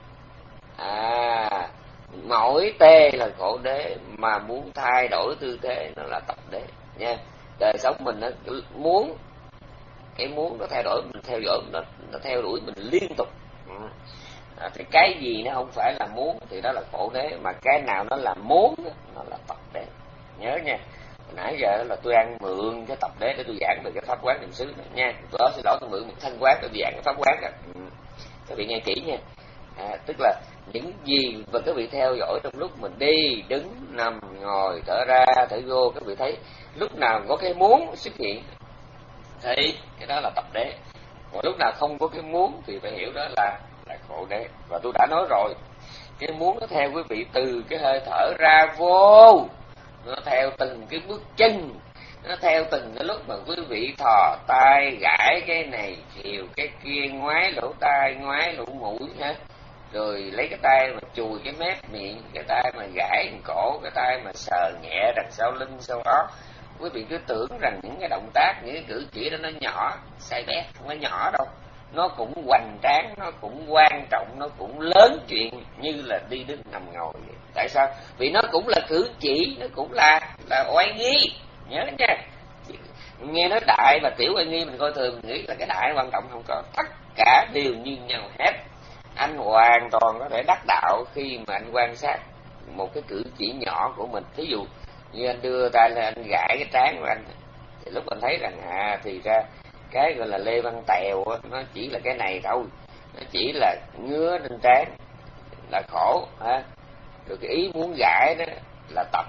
À, mỗi tê là khổ đế, mà muốn thay đổi tư thế nó là tập đế nha. Đời sống mình nó muốn, cái muốn nó thay đổi, mình theo dõi nó, nó theo đuổi mình liên tục. À, thì cái gì nó không phải là muốn thì đó là khổ đế, mà cái nào nó là muốn nó là tập đế. Nhớ nha, nãy giờ là tôi ăn mượn cái tập đế để tôi giảng về cái pháp quán niệm xứ này nha. Đó, xin lỗi, tôi mượn một thân quán để tôi giảng cái pháp quán này. Ừ. Các vị nghe kỹ nha. À, tức là những gì mà các vị theo dõi trong lúc mình đi, đứng, nằm, ngồi, thở ra, thở vô, các vị thấy lúc nào có cái muốn xuất hiện thì cái đó là tập đế. Còn lúc nào không có cái muốn thì phải hiểu đó là là khổ đế. Và tôi đã nói rồi, cái muốn nó theo quý vị từ cái hơi thở ra vô, nó theo từng cái bước chân, nó theo từng cái lúc mà quý vị thò tay gãi cái này chiều cái kia, ngoái lỗ tai, ngoái lỗ mũi ha, rồi lấy cái tay mà chùi cái mép miệng, cái tay mà gãi cổ, cái tay mà sờ nhẹ đằng sau lưng sau đó. Quý vị cứ tưởng rằng những cái động tác, những cái cử chỉ đó nó nhỏ, sai bé, không có nhỏ đâu. Nó cũng hoành tráng, nó cũng quan trọng, nó cũng lớn chuyện như là đi đứng nằm ngồi vậy. Tại sao? Vì nó cũng là cử chỉ, nó cũng là là oai nghi. Nhớ nha, nghe nói đại và tiểu oai nghi mình coi thường, mình nghĩ là cái đại quan trọng, không có. Tất cả đều như nhau hết. Anh hoàn toàn có thể đắc đạo khi mà anh quan sát một cái cử chỉ nhỏ của mình. Thí dụ như anh đưa tay lên anh gãi cái trán của anh, thì lúc anh thấy rằng à thì ra cái gọi là lê văn tèo đó, nó chỉ là cái này thôi, nó chỉ là ngứa lên trán là khổ ha. Rồi cái ý muốn gãi đó là tập.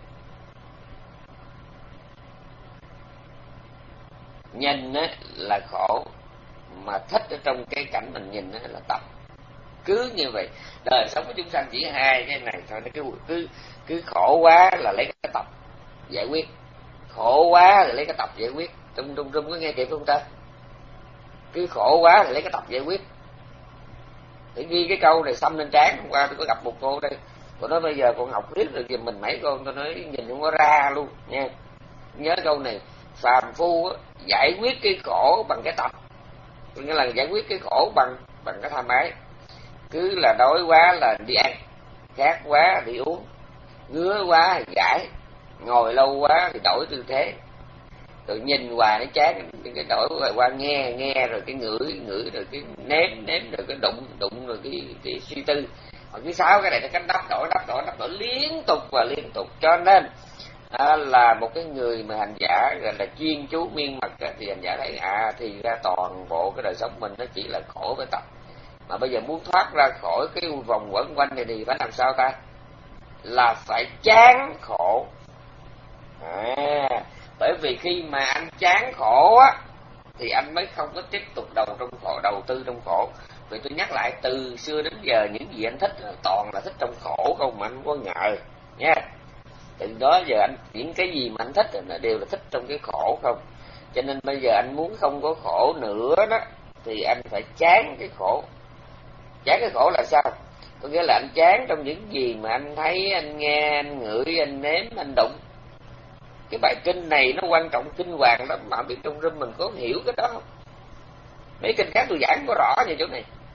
Nhìn á là khổ, mà thích ở trong cái cảnh mình nhìn á là tập. Cứ như vậy, đời sống của chúng sanh chỉ hai cái này thôi. Nó cứ cứ cứ khổ quá là lấy cái tập giải quyết, khổ quá là lấy cái tập giải quyết. Trung trung trung có nghe kịp không ta? Cứ khổ quá là lấy cái tập giải quyết. Để ghi cái câu này xăm lên trán. Hôm qua tôi có gặp một cô đây, cô nói bây giờ con học riết rồi giùm mình mấy con, tôi nói nhìn không có ra luôn nha. Nhớ câu này, phàm phu á, giải quyết cái khổ bằng cái tập, nghĩa là giải quyết cái khổ bằng bằng cái tham ái. Cứ là đói quá là đi ăn, khát quá thì uống, ngứa quá thì gãi, ngồi lâu quá thì đổi tư thế, rồi nhìn hoài nó chán, cái đổi hoài qua nghe nghe, rồi cái ngửi ngửi, rồi cái nếm nếm, rồi cái đụng đụng, rồi cái, cái suy tư. Còn thứ sáu cái này nó cách đắp đổi đắp đổi đắp đổi liên tục và liên tục. Cho nên à, là một cái người mà hành giả gọi là chuyên chú miên mật thì hành giả thấy à thì ra toàn bộ cái đời sống mình nó chỉ là khổ với tập. Mà bây giờ muốn thoát ra khỏi cái vòng quẩn quanh này thì phải làm sao ta? Là phải chán khổ. À, bởi vì khi mà anh chán khổ á thì anh mới không có tiếp tục đầu trong khổ, đầu tư trong khổ. Vì tôi nhắc lại, từ xưa đến giờ những gì anh thích toàn là thích trong khổ không, mà anh không có ngờ nha. Từ đó giờ anh những cái gì mà anh thích là đều là thích trong cái khổ không. Cho nên bây giờ anh muốn không có khổ nữa đó thì anh phải chán cái khổ. Chán cái khổ là sao? Có nghĩa là anh chán trong những gì mà anh thấy, anh nghe, anh ngửi, anh nếm, anh đụng. Cái bài kinh này nó quan trọng kinh hoàng lắm, mà biết trong râm mình có hiểu cái đó không? Mấy kinh khác tôi giảng có rõ về chỗ này.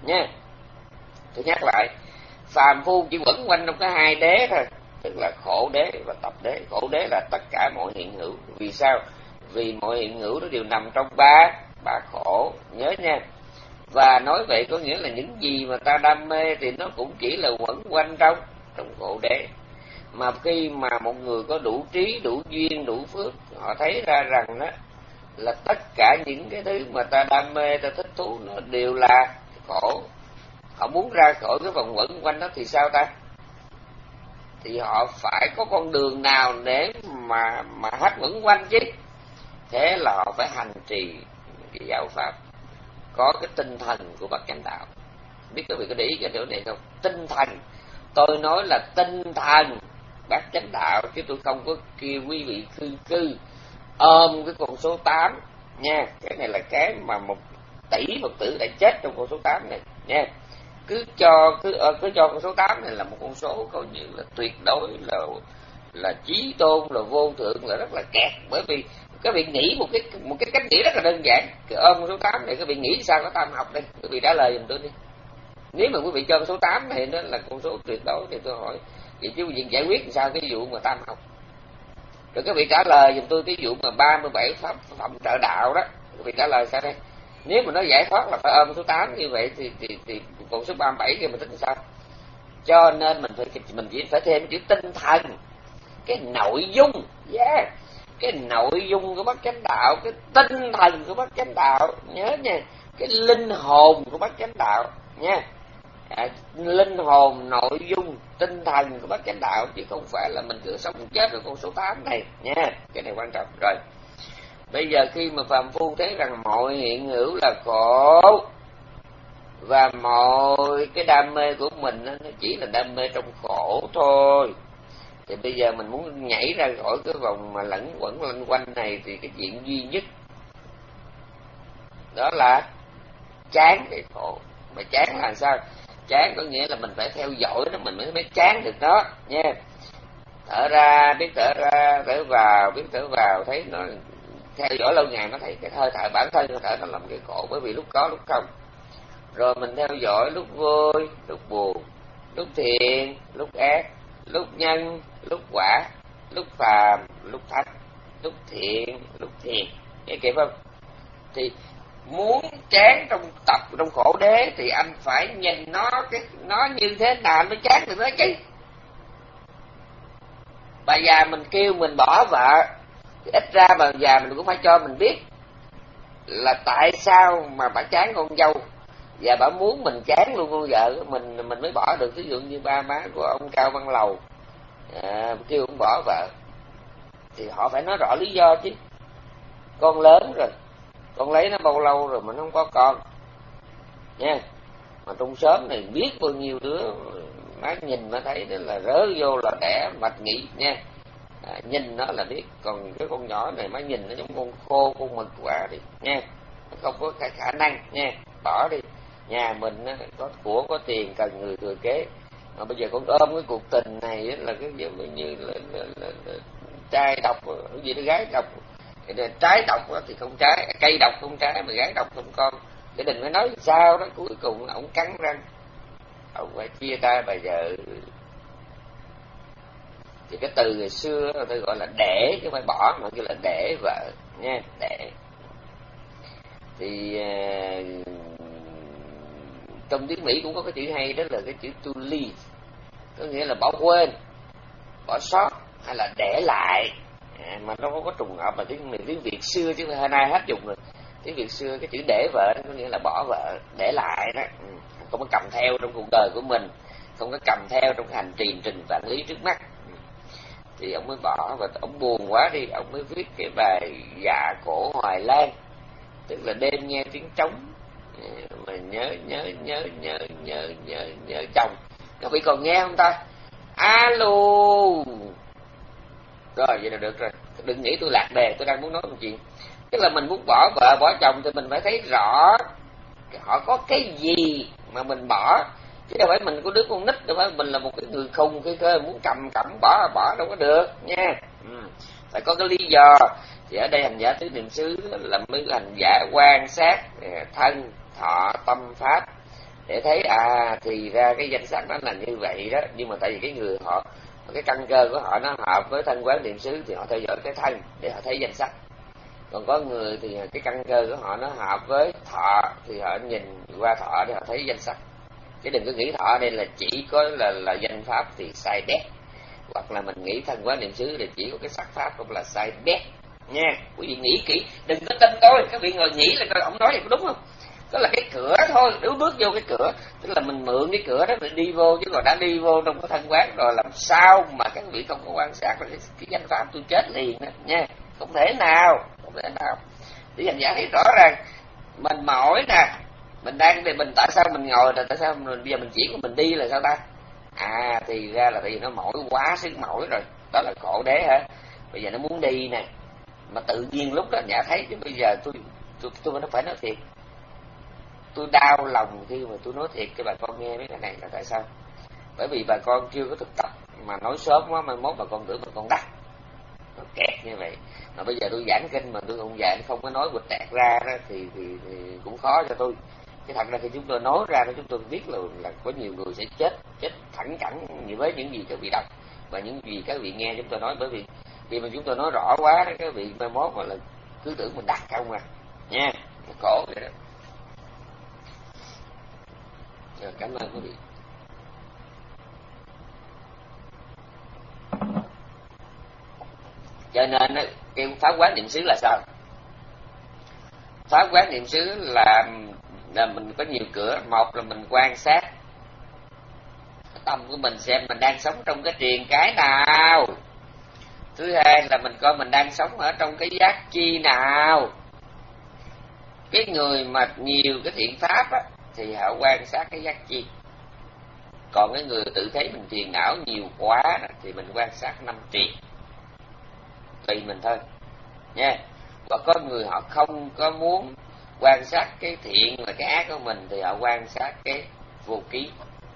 nha. Tôi nhắc lại, phàm phu chỉ quẩn quanh trong cái hai đế thôi, tức là khổ đế và tập đế. Khổ đế là tất cả mọi hiện hữu. Vì sao? Vì mọi hiện hữu nó đều nằm trong ba ba khổ, nhớ nha. Và nói vậy có nghĩa là những gì mà ta đam mê thì nó cũng chỉ là quẩn quanh trong trong khổ đế. Mà khi mà một người có đủ trí, đủ duyên, đủ phước, họ thấy ra rằng đó là tất cả những cái thứ mà ta đam mê, ta thích thú nó đều là khổ. Họ muốn ra khỏi cái vòng quẩn quanh đó thì sao ta? Thì họ phải có con đường nào để mà mà hết quẩn quanh chứ. Thế là họ phải hành trì cái giáo pháp, có cái tinh thần của bậc chánh đạo. Biết các vị có để ý cái điều này không? Tinh thần, tôi nói là tinh thần bác chánh đạo, chứ tôi không có kêu quý vị cư cư ôm cái con số tám nha. Cái này là cái mà một tỷ Phật tử đã chết trong con số tám này nha. Cứ cho cứ cứ cho con số tám này là một con số coi như là tuyệt đối, là là chí tôn, là vô thượng, là rất là kẹt. Bởi vì các vị nghĩ một cái một cái cách nghĩ rất là đơn giản, cái ôm con số tám này các vị nghĩ sao có tam học đây? Các vị trả lời giùm tôi đi. Nếu mà quý vị cho con số tám này nó là con số tuyệt đối thì tôi hỏi vậy chứ việc giải quyết sao cái vụ mà tam học? Rồi các vị trả lời giùm tôi cái vụ mà ba mươi bảy pháp phẩm trợ đạo đó, các vị trả lời sao đây? Nếu mà nó giải thoát là phải ôm số tám như vậy thì thì thì còn số ba mươi bảy kia mình tính sao? Cho nên mình phải mình chỉ phải thêm chữ tinh thần, cái nội dung, yeah, cái nội dung của bát chánh đạo, cái tinh thần của bát chánh đạo, nhớ nha, cái linh hồn của bát chánh đạo nha. À, linh hồn, nội dung, tinh thần của bát chánh đạo, chứ không phải là mình cứ sống chết với con số tám này nha. Cái này quan trọng. Rồi bây giờ khi mà phàm phu thấy rằng mọi hiện hữu là khổ và mọi cái đam mê của mình nó chỉ là đam mê trong khổ thôi, thì bây giờ mình muốn nhảy ra khỏi cái vòng mà lẫn quẩn lanh quanh này thì cái chuyện duy nhất đó là chán cái khổ. Mà chán là sao? Chán có nghĩa là mình phải theo dõi nó mình mới mới chán được đó nha. Thở ra biết thở ra, thở vào biết thở vào, thấy nó theo dõi lâu ngày nó thấy cái hơi thở, bản thân hơi thở nó làm cái khổ, bởi vì lúc có lúc không. Rồi mình theo dõi lúc vui lúc buồn, lúc thiện lúc ác, lúc nhân lúc quả, lúc phàm lúc thánh, lúc thiện lúc thiện, nghe kịp không? Thì muốn chán trong tập trong khổ đế thì anh phải nhìn nó cái nó như thế nào anh mới chán được nó chứ. Bà già mình kêu mình bỏ vợ, ít ra bà già mình cũng phải cho mình biết là tại sao mà bà chán con dâu, và bà muốn mình chán luôn con vợ mình mình mới bỏ được. Ví dụ như ba má của ông Cao Văn Lầu à, kêu ông bỏ vợ thì họ phải nói rõ lý do chứ. Con lớn rồi, con lấy nó bao lâu rồi mà nó không có con nha. Mà trong xóm này biết bao nhiêu đứa má nhìn nó thấy đó là rớ vô là đẻ mạch nghỉ nha. À, nhìn nó là biết. Còn cái con nhỏ này má nhìn nó giống con khô con mực quả đi nha, nó không có khả, khả năng nha, bỏ đi. Nhà mình á, có của có tiền cần người thừa kế, mà bây giờ con ôm cái cuộc tình này á, là cái giống như là, là, là, là trai độc cái gì đó gái độc. Trái độc thì không trái, cây độc không trái, mà gái độc không con. Để đừng có nói sao đó, cuối cùng ông cắn răng ông phải chia tay bà vợ. Thì cái từ ngày xưa tôi gọi là để chứ không phải bỏ, mà kêu là để vợ nha, để. Thì uh, trong tiếng Mỹ cũng có cái chữ hay, đó là cái chữ to leave, có nghĩa là bỏ quên, bỏ sót hay là để lại. À, mà nó không có trùng hợp mà tiếng tiếng Việt xưa chứ hôm nay hết dùng rồi. Tiếng Việt xưa cái chữ để vợ đó có nghĩa là bỏ vợ, để lại đó, ừ. Không có cầm theo trong cuộc đời của mình, không có cầm theo trong hành trình trình vạn lý trước mắt. Ừ. Thì ông mới bỏ, và ông buồn quá đi, ông mới viết cái bài Dạ Cổ Hoài Lan, tức là đêm nghe tiếng trống mà nhớ nhớ nhớ nhớ nhớ nhớ nhớ chồng. Các vị còn nghe không ta? Alo. Rồi vậy là được rồi, đừng nghĩ tôi lạc đề, tôi đang muốn nói một chuyện. Tức là mình muốn bỏ vợ bỏ chồng thì mình phải thấy rõ họ có cái gì mà mình bỏ, chứ đâu phải mình có đứa con nít, đâu phải mình là một cái người khùng khi cơ muốn cầm cẩm bỏ bỏ đâu có được nha. Ừ. Phải có cái lý do. Thì ở đây hành giả tứ niệm xứ là mới hành giả quan sát thân thọ tâm pháp để thấy à thì ra cái danh sắc nó là như vậy đó. Nhưng mà tại vì cái người họ, cái căn cơ của họ nó hợp với thân quán niệm xứ thì họ theo dõi cái thân để họ thấy danh sắc. Còn có người thì cái căn cơ của họ nó hợp với thọ thì họ nhìn qua thọ để họ thấy danh sắc. Chứ đừng có nghĩ thọ đây là chỉ có là là danh pháp thì sai bét, hoặc là mình nghĩ thân quán niệm xứ thì chỉ có cái sắc pháp cũng là sai bét nha. Quý vị nghĩ kỹ, đừng có tin tôi. Các vị ngồi nghĩ là coi ông nói vậy có đúng không? Đó là cái cửa thôi, nếu bước vô cái cửa tức là mình mượn cái cửa đó để đi vô, chứ còn đã đi vô trong cái thân quán rồi làm sao mà các vị không có quan sát là cái, cái danh pháp tôi chết liền đó, nha. Không thể nào, không thể nào. Để hành giả thấy rõ ràng mình mỏi nè, mình đang thì mình tại sao mình ngồi là tại sao mình, bây giờ mình chỉ của mình đi là sao ta? À thì ra là tại vì nó mỏi quá sức mỏi rồi, đó là khổ đế hả? Bây giờ nó muốn đi nè, mà tự nhiên lúc đó nhã thấy chứ bây giờ tôi tôi tôi nó phải nói thiệt, tôi đau lòng khi mà tôi nói thiệt cho bà con nghe mấy cái này là tại sao? Bởi vì bà con chưa có thực tập, mà nói sớm quá mai mốt bà con tưởng bà con đắc, nó kẹt như vậy. Mà bây giờ tôi giảng kinh mà tôi không dạy, không có nói quịch tẹt ra đó thì, thì, thì cũng khó cho tôi. Cái thật ra khi chúng tôi nói ra đó, chúng tôi biết là là có nhiều người sẽ chết chết thẳng cẳng như với những gì các vị đọc và những gì các vị nghe chúng tôi nói. Bởi vì khi mà chúng tôi nói rõ quá đó, các vị mai mốt mà là cứ tưởng mình đắc không à nha, khổ vậy đó. Rồi, cảm ơn quý vị. Cho nên cái pháp quán niệm xứ là sao? Pháp quán niệm xứ là, là mình có nhiều cửa. Một là mình quan sát tâm của mình xem mình đang sống trong cái triền cái nào. Thứ hai là mình coi mình đang sống ở trong cái giác chi nào. Cái người mà nhiều cái thiện pháp á, thì họ quan sát cái giác chi. Còn cái người tự thấy mình triền não nhiều quá thì mình quan sát năm triền. Tùy mình thôi nha. Và có người họ không có muốn quan sát cái thiện và cái ác của mình thì họ quan sát cái vô ký.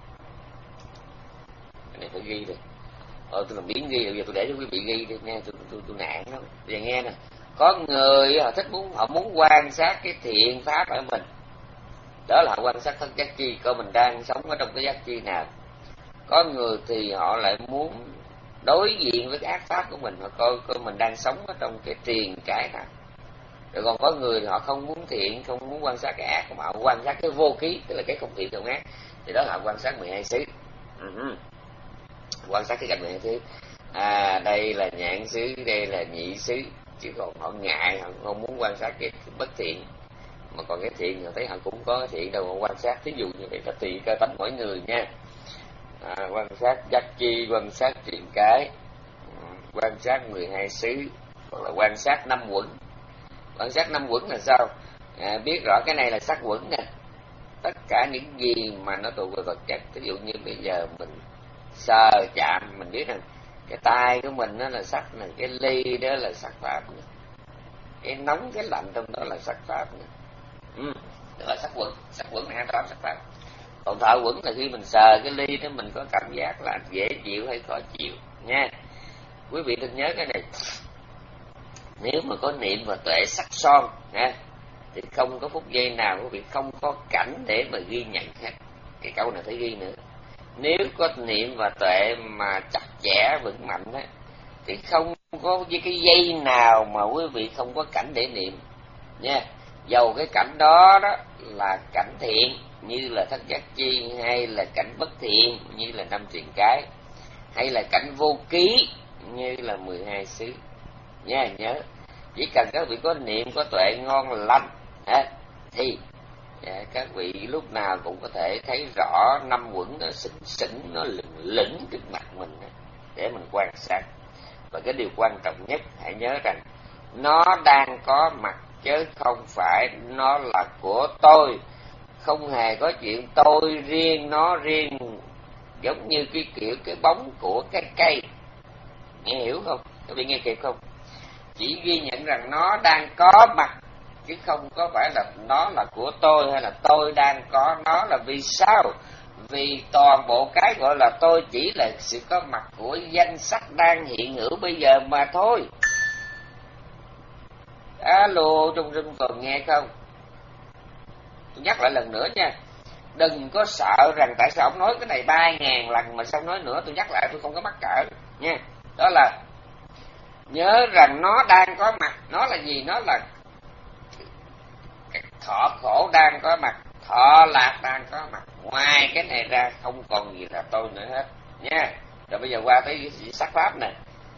Cái này phải ghi được. Ờ tôi làm biến ghi, bây giờ tôi để cho quý vị ghi đi nghe, tôi tôi tôi nản lắm. Bây giờ nghe nè, có người họ thích muốn họ muốn quan sát cái thiện pháp ở mình. Đó là họ quan sát thân giác chi, coi mình đang sống ở trong cái giác chi nào. Có người thì họ lại muốn đối diện với cái ác pháp của mình, họ coi coi mình đang sống ở trong cái triền cái nào. Rồi còn có người thì họ không muốn thiện, không muốn quan sát cái ác, mà họ quan sát cái vô ký, tức là cái không thiện không ác. Thì đó là họ quan sát mười hai xứ. Uh-huh. Quan sát cái cảnh mười hai xứ. À đây là nhãn xứ, đây là nhị xứ. Chứ còn họ ngại, họ không muốn quan sát cái bất thiện. Mà còn cái thiện họ thấy họ cũng có cái thiện đâu mà quan sát. Thí dụ như vậy là tùy cơ tánh mỗi người nha. À, quan sát giác chi, quan sát triền cái, quan sát mười hai xứ, hoặc là quan sát năm quẩn. Quan sát năm quẩn là sao? À, biết rõ cái này là sắc quẩn nè. Tất cả những gì mà nó thuộc về vật chất. Ví dụ như bây giờ mình sờ chạm, mình biết rằng cái tay của mình đó là sắc nè, cái ly đó là sắc pháp nè, cái nóng cái lạnh trong đó là sắc pháp nè. Ừ, đó là sắc quẩn. Sắc quẩn là an toàn sắc pháp. Còn thọ quẩn là khi mình sờ cái ly đó mình có cảm giác là dễ chịu hay khó chịu nha. Quý vị nên nhớ cái này. Nếu mà có niệm và tuệ sắc son nha, thì không có phút giây nào quý vị không có cảnh để mà ghi nhận hết. Cái câu này phải ghi nữa. Nếu có niệm và tuệ mà chặt chẽ vững mạnh á, thì không có cái giây nào mà quý vị không có cảnh để niệm nha. Dầu cái cảnh đó đó là cảnh thiện như là thất giác chi, hay là cảnh bất thiện như là năm triền cái, hay là cảnh vô ký như là mười hai xứ nha. Nhớ chỉ cần các vị có niệm có tuệ ngon lành ha, thì à, các vị lúc nào cũng có thể thấy rõ năm quẩn nó xỉn xỉn, nó lửng lửng trước mặt mình để mình quan sát. Và cái điều quan trọng nhất hãy nhớ rằng nó đang có mặt chứ không phải nó là của tôi. Không hề có chuyện tôi riêng nó riêng, giống như cái kiểu cái bóng của cái cây. Nghe hiểu không? Các vị nghe kịp không? Chỉ ghi nhận rằng nó đang có mặt chứ không có phải là nó là của tôi hay là tôi đang có nó. Là vì sao? Vì toàn bộ cái gọi là tôi chỉ là sự có mặt của danh sắc đang hiện hữu bây giờ mà thôi. Alo, trong rừng còn nghe không? Tôi nhắc lại lần nữa nha. đừng có sợ rằng tại sao ông nói cái này ba ngàn lần mà sao nói nữa, tôi nhắc lại tôi không có mắc cỡ nha. Đó là nhớ rằng nó đang có mặt. Nó là gì? Nó là thọ khổ đang có mặt, thọ lạc đang có mặt. Ngoài cái này ra không còn gì là tôi nữa hết nha. Rồi bây giờ qua tới sắc pháp nè.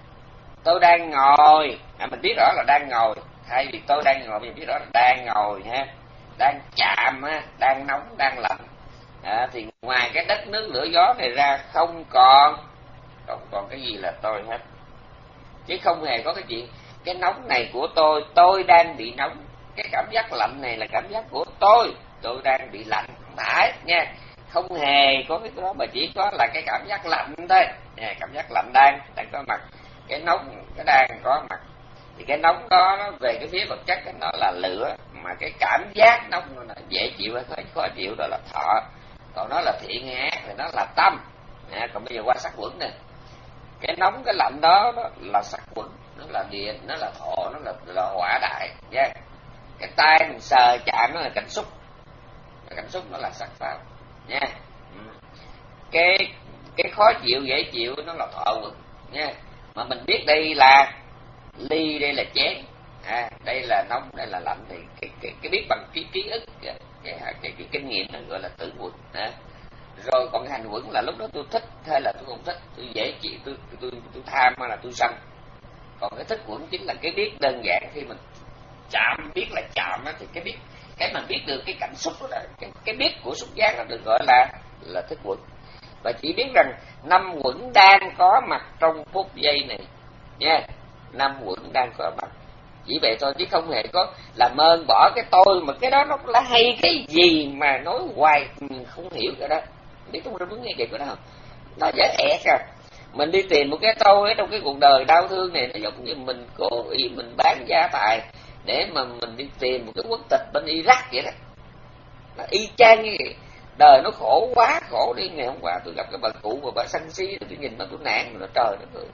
Tôi đang ngồi, à, mình biết rõ là đang ngồi. Thay vì tôi đang ngồi, mình biết rõ là đang ngồi ha, đang chạm, đang nóng, đang lạnh. À, thì ngoài cái đất nước lửa gió này ra không còn không còn cái gì là tôi hết. Chứ không hề có cái chuyện cái nóng này của tôi, tôi đang bị nóng. Cái cảm giác lạnh này là cảm giác của tôi, tôi đang bị lạnh. Không phải nha, không hề có cái đó, mà chỉ có là cái cảm giác lạnh thôi. À, cảm giác lạnh đang đang có mặt, cái nóng cái đang có mặt. Thì cái nóng đó nó về cái phía vật chất nó là lửa, mà cái cảm giác nóng nó là dễ chịu hay khó, khó chịu đó là thọ. Còn nó là thiện hay ác thì nó là tâm. À, còn bây giờ qua sắc quẩn nè. Cái nóng cái lạnh đó, đó là sắc quẩn, nó là điện, nó là thọ, nó là, là hỏa đại nha. Yeah. Cái tay mình sờ chạm nó là cảm xúc, cảm xúc nó là sắc pháp nha. Yeah. Ừ. Cái cái khó chịu dễ chịu nó là thọ quẩn nha. Yeah. Mà mình biết đây là ly, đây là chén, à, đây là nóng, đây là lạnh, thì cái cái, cái biết bằng cái ký ức, cái cái, cái, cái, cái kinh nghiệm nó gọi là tưởng quẩn. À. Rồi còn hành quẩn là lúc đó tôi thích hay là tôi không thích, tôi dễ chịu, tôi tôi tôi, tôi tham hay là tôi sân. Còn cái thức quẩn chính là cái biết đơn giản, khi mình chạm biết là chạm đó, thì cái biết, cái mình biết được cái cảm xúc đó, cái cái biết của xúc giác nó được gọi là là thức quẩn. Và chỉ biết rằng năm quẩn đang có mặt trong phút giây này nha. Năm quẩn đang có mặt, chỉ vậy thôi, chứ không hề có làm ơn bỏ cái tôi, mà cái đó nó là hay cái gì mà nói hoài mình không hiểu cái đó. Biết không, muốn nghe kịp cái đó không? Nó dễ ẹt à. Mình đi tìm một cái tôi ở trong cái cuộc đời đau thương này, nó giống như mình cố ý mình bán gia tài để mà mình đi tìm một cái quốc tịch bên Iraq vậy đó. Nó y chang như vậy. Đời nó khổ quá khổ đi. Ngày hôm qua tôi gặp cái bà cụ mà bà sân si, tôi nhìn nó tôi nản, mà nó trời nó cười.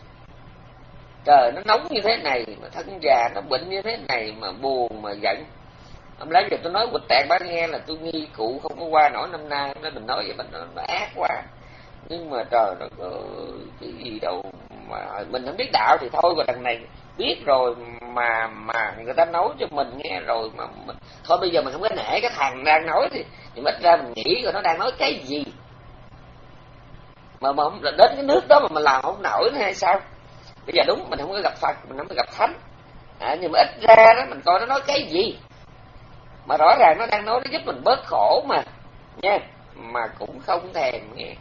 Trời nó nóng như thế này, mà thân già nó bệnh như thế này, mà buồn mà giận. Hôm lấy giờ tôi nói quịch tẹt bác nghe là tôi nghi cụ không có qua nổi năm nay. Nên mình nói vậy mình nó, nó ác quá. Nhưng mà trời nó có cái gì đâu mà mình không biết đạo thì thôi, và đằng này biết rồi mà mà người ta nói cho mình nghe rồi mà mình thôi bây giờ mình không có nể cái thằng đang nói thì nhưng ít ra mình nghĩ rồi nó đang nói cái gì mà mà không đến cái nước đó mà mình làm không nổi nữa hay sao? Bây giờ đúng mình không có gặp Phật, mình không có gặp Thánh, à, nhưng mà ít ra đó mình coi nó nói cái gì mà rõ ràng nó đang nói nó giúp mình bớt khổ mà nha, mà cũng không thèm nghe.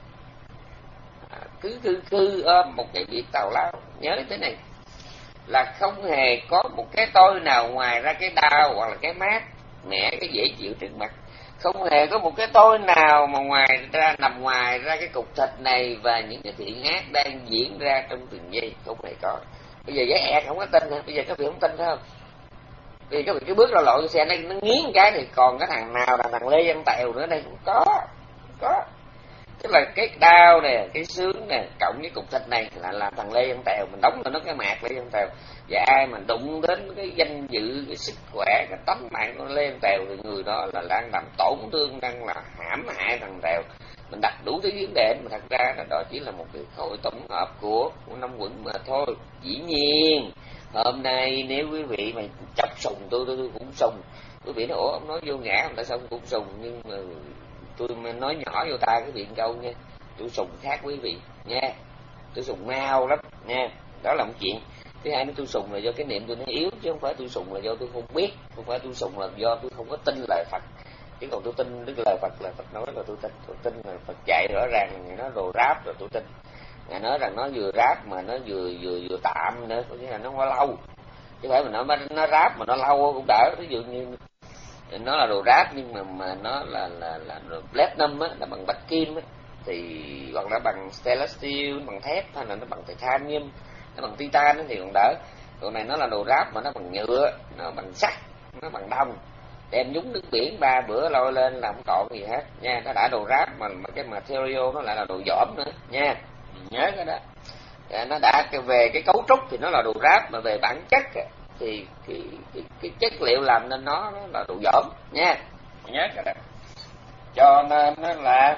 Cứ cứ cứ ôm một cái việc tào lao. Nhớ thế này là không hề có một cái tôi nào ngoài ra cái đau hoặc là cái mát mẻ cái dễ chịu trước mặt. Không hề có một cái tôi nào mà ngoài ra nằm ngoài ra cái cục thịt này và những cái thiện ác đang diễn ra trong từng giây, không hề có. Bây giờ giấy ẹt không có tin hả? Bây giờ các vị không tin phải không? Bây giờ các vị cứ bước ra lộ cái xe nó, nó nghiến cái thì còn cái thằng nào là thằng Lê Văn Tèo nữa đây? Không có, không có. Tức là cái đau nè, cái sướng nè, cộng với cục thịt này là là thằng Lê Văn Tèo, mình đóng vào nó cái mạc Lê Văn Tèo. Và ai mà đụng đến cái danh dự, cái sức khỏe, cái tánh mạng của Lê Văn Tèo thì người đó là đang làm tổn thương, đang là hãm hại thằng Tèo. Mình đặt đủ thứ vấn đề mà thật ra là đó chỉ là một cái khối tổng hợp của của năm quận mà thôi. Dĩ nhiên hôm nay nếu quý vị mà chọc sùng tôi, tôi, tôi cũng sùng. Quý vị nói ủa ông nói vô ngã tại sao ông cũng sùng, nhưng mà tôi nói nhỏ vô tai cái vị câu nha, tôi sùng khác quý vị nha, tôi sùng mau lắm nha, đó là một chuyện. Thứ hai nữa, tôi sùng là do cái niệm tôi nó yếu, chứ không phải tôi sùng là do tôi không biết, không phải tôi sùng là do tôi không có tin lời Phật. Chứ còn tôi tin đức lời Phật là Phật nói là tôi tin, tôi tin là Phật dạy rõ ràng là nó đồ ráp rồi tôi tin. Ngài nói rằng nó vừa ráp mà nó vừa vừa vừa tạm nữa, có nghĩa là nó không có lâu, chứ phải mình nói nó ráp mà nó lâu cũng đỡ. Ví dụ như nó là đồ ráp nhưng mà mà nó là là là platinum á, là bằng bạch kim á, thì hoặc là bằng stainless steel, bằng thép, hay là nó bằng titanium, nó bằng titan á thì còn đỡ. Còn này nó là đồ ráp mà nó bằng nhựa, nó bằng sắt, nó bằng đồng, đem nhúng nước biển ba bữa lôi lên là không còn gì hết nha. Nó đã đồ ráp mà, mà cái material nó lại là đồ dỏm nữa nha, nhớ cái đó. À, nó đã về cái cấu trúc thì nó là đồ ráp, mà về bản chất thì cái, cái, cái chất liệu làm nên nó, nó là đồ dỏm nha, nhớ cái đó. Cho nên nó là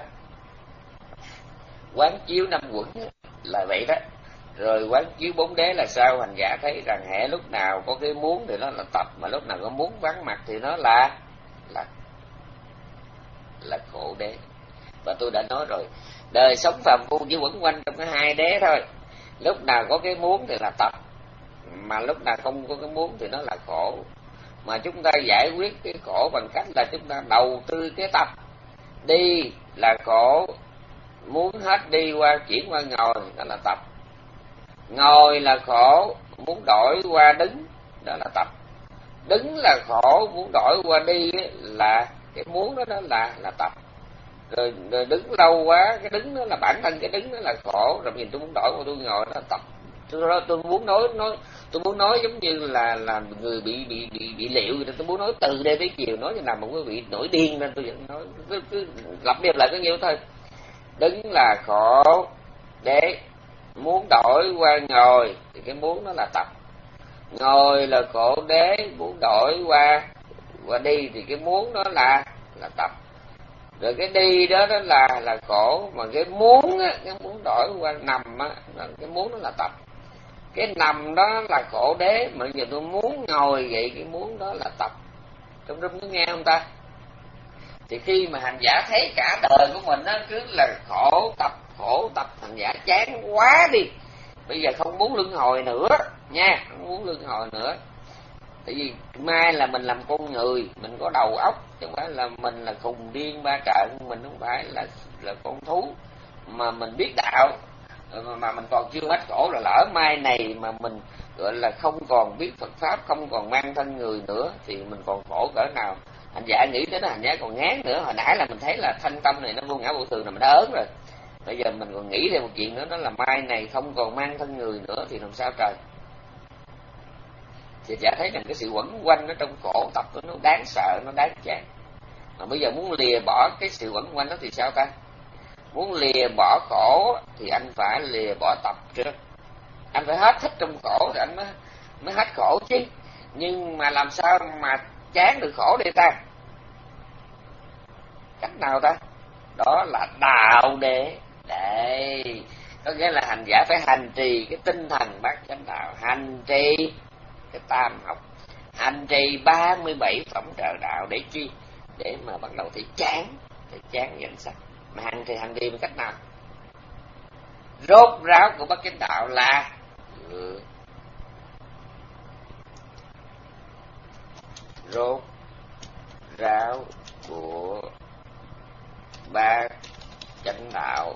quán chiếu năm quẩn là vậy đó. Rồi quán chiếu bốn đế là sao? Hành giả thấy rằng hễ lúc nào có cái muốn thì nó là tập, mà lúc nào có muốn vắng mặt thì nó là là là khổ đế. Và tôi đã nói rồi, đời sống phàm phu chỉ quẩn quanh trong cái hai đế thôi. Lúc nào có cái muốn thì là tập, mà lúc nào không có cái muốn thì nó là khổ. Mà chúng ta giải quyết cái khổ bằng cách là chúng ta đầu tư cái tập. Đi là khổ, muốn hết đi qua chuyển qua ngồi, đó là tập. Ngồi là khổ, muốn đổi qua đứng, đó là tập. Đứng là khổ, muốn đổi qua đi là cái muốn đó, đó là là tập. Rồi, rồi đứng lâu quá, cái đứng đó là bản thân cái đứng đó là khổ. Rồi nhìn tôi muốn đổi qua tôi ngồi, đó là tập. Tôi, tôi muốn nói nói tôi muốn nói giống như là là người bị bị bị bị liệu vậy. Tôi muốn nói từ đây tới chiều, nói như nào mà cũng bị nổi điên, nên tôi vẫn nói cứ, cứ lặp đi lại có nhiêu thôi. Đứng là khổ để muốn đổi qua ngồi thì cái muốn nó là tập. Ngồi là khổ đế, muốn đổi qua qua đi thì cái muốn đó là là tập. Rồi cái đi đó đó là là khổ, mà cái muốn á, cái muốn đổi qua nằm á, cái muốn đó là tập. Cái nằm đó là khổ đế, mà giờ tôi muốn ngồi vậy, cái muốn đó là tập. Trong rung có nghe không ta? Thì khi mà hành giả thấy cả đời của mình á cứ là khổ tập, khổ tập, hành giả chán quá đi. Bây giờ không muốn luân hồi nữa nha, không muốn luân hồi nữa. Tại vì mai là mình làm con người, mình có đầu óc, chứ không phải là mình là khùng điên ba trận, mình không phải là là con thú mà mình biết đạo mà mình còn chưa hết khổ. Là lỡ mai này mà mình gọi là không còn biết Phật pháp, không còn mang thân người nữa thì mình còn khổ cỡ nào. Hành giả nghĩ tới đó hành giả còn ngán nữa. Hồi nãy là mình thấy là thanh tâm này nó vô ngã vô thường là mình đã ớn rồi. Bây giờ mình còn nghĩ thêm một chuyện nữa, đó là mai này không còn mang thân người nữa thì làm sao trời. Thì chả thấy rằng cái sự quẩn quanh nó trong khổ tập nó đáng sợ, nó đáng chán. Mà bây giờ muốn lìa bỏ cái sự quẩn quanh đó thì sao ta? Muốn lìa bỏ khổ thì anh phải lìa bỏ tập trước. Anh phải hết thích trong khổ thì anh mới mới hết khổ chứ. Nhưng mà làm sao mà chán được khổ đây ta? Cách nào ta? Đó là đạo để để có nghĩa là hành giả phải hành trì cái tinh thần bát chánh đạo, hành trì cái tam học, hành trì ba mươi bảy phẩm trợ đạo để chi? Để mà bắt đầu thấy chán, thấy chán danh sách. Mà hành trì hành trì bằng cách nào? Rốt ráo của bát chánh đạo là ừ. Rốt ráo của bát chánh đạo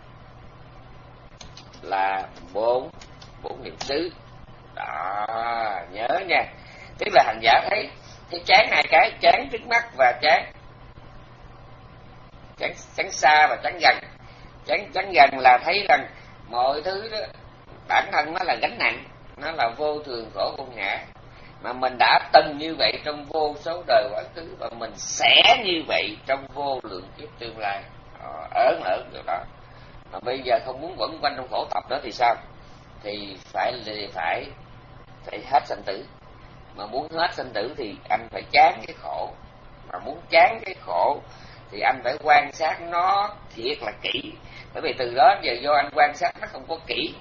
là bốn bốn niệm xứ. Đó, nhớ nha. Tức là hành giả thấy thấy chán hai cái, chán trước mắt và chán chán, chán xa và chán gần. Chán, chán gần là thấy rằng mọi thứ đó bản thân nó là gánh nặng, nó là vô thường khổ vô ngã. Mà mình đã từng như vậy trong vô số đời quá khứ, và mình sẽ như vậy trong vô lượng kiếp tương lai. Ớn ớn điều đó. Mà bây giờ không muốn quẩn quanh trong khổ tập đó thì sao? Thì phải phải phải hết sanh tử. Mà muốn hết sanh tử thì anh phải chán cái khổ. Mà muốn chán cái khổ thì anh phải quan sát nó thiệt là kỹ. Bởi vì từ đó giờ do anh quan sát nó không có kỹ.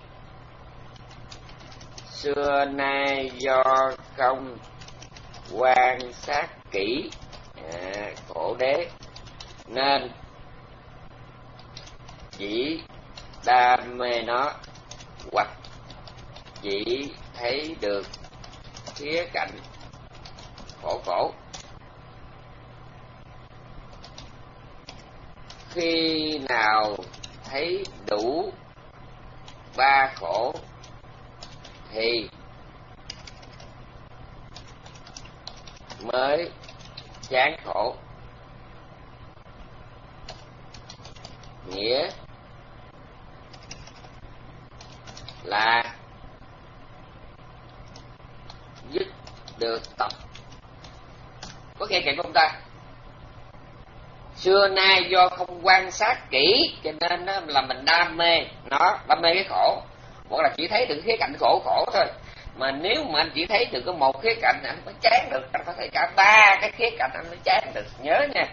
Xưa nay do không quan sát kỹ à, khổ đế nên chỉ đam mê nó, hoặc chỉ thấy được khía cạnh khổ khổ. Khi nào thấy đủ ba khổ thì mới chán khổ. Nghĩa là dứt được tập. Có nghe kịp không ta? Xưa nay do không quan sát kỹ cho nên đó là mình đam mê nó, đam mê cái khổ, hoặc là chỉ thấy được khía cạnh khổ khổ thôi. Mà nếu mà anh chỉ thấy được có một khía cạnh anh mới chán được, anh phải thấy cả ba cái khía cạnh anh mới chán được. Nhớ nha,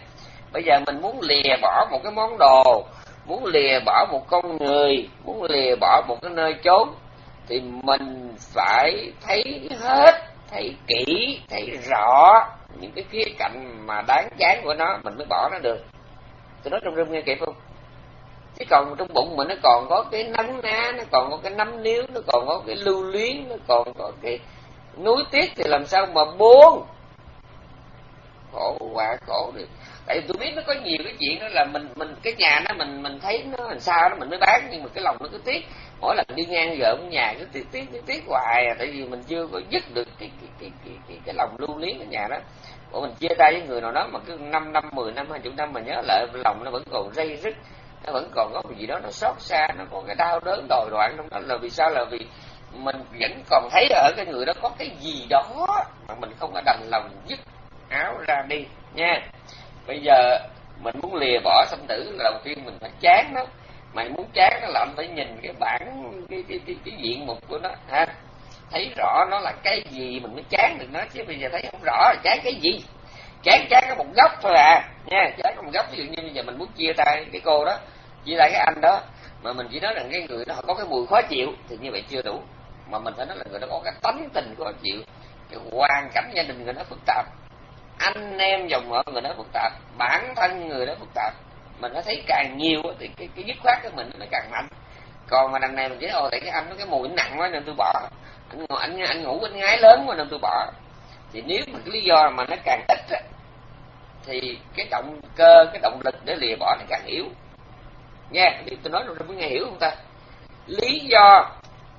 Bây giờ mình muốn lìa bỏ một cái món đồ, muốn lìa bỏ một con người, muốn lìa bỏ một cái nơi chốn, thì mình phải thấy hết, thấy kỹ, thấy rõ những cái khía cạnh mà đáng chán của nó, mình mới bỏ nó được. Tôi nói trong rung nghe kịp không? Chứ còn trong bụng mình nó còn có cái nấn ná, nó còn có cái nắm níu, nó còn có cái lưu luyến, nó còn có cái nuối tiếc, thì làm sao mà buông? Khổ quá khổ đi. Tại vì tôi biết nó có nhiều cái chuyện đó là mình mình cái nhà nó mình mình thấy nó làm sao đó mình mới bán, nhưng mà cái lòng nó cứ tiếc. Mỗi lần đi ngang vợ của nhà cứ tiếc tiếc tiếc tiếc hoài à, tại vì mình chưa có dứt được cái cái cái cái cái, cái lòng lưu luyến ở nhà đó. Của mình chia tay với người nào đó mà cứ năm năm, mười năm, hai chục năm mà nhớ lại, lòng nó vẫn còn dây dứt, nó vẫn còn có cái gì đó nó xót xa, nó có cái đau đớn đòi đoạn trong đó. Là vì sao? Là vì mình vẫn còn thấy ở cái người đó có cái gì đó mà mình không có đành lòng dứt áo ra đi nha. Bây giờ mình muốn lìa bỏ sanh tử là đầu tiên mình phải chán nó. Mày muốn chán nó là anh phải nhìn cái bản cái cái cái, cái diện mục của nó ha, thấy rõ nó là cái gì mình mới chán được nó. Chứ bây giờ thấy không rõ là chán cái gì. Chán chán có một góc thôi à nha, chán có một góc. Ví dụ như bây giờ mình muốn chia tay cái cô đó, chia tay cái anh đó, mà mình chỉ nói rằng cái người đó có cái mùi khó chịu thì như vậy chưa đủ, mà mình phải nói là người đó có cái tánh tình khó chịu, cái hoàn cảnh gia đình người đó phức tạp, anh em dòng họ người đó phức tạp, bản thân người đó phức tạp. Mình nó thấy càng nhiều thì cái cái dứt khoát của mình nó càng mạnh. Còn mà đằng này mình chỉ ồ tại cái anh nó cái mùi nặng quá nên tôi bỏ, anh anh anh ngủ anh ngái lớn quá nên tôi bỏ. Thì nếu mà cái lý do mà nó càng ít á, thì cái động cơ, cái động lực để lìa bỏ nó càng yếu nha. Thì tôi nói rồi mới nghe hiểu không ta? Lý do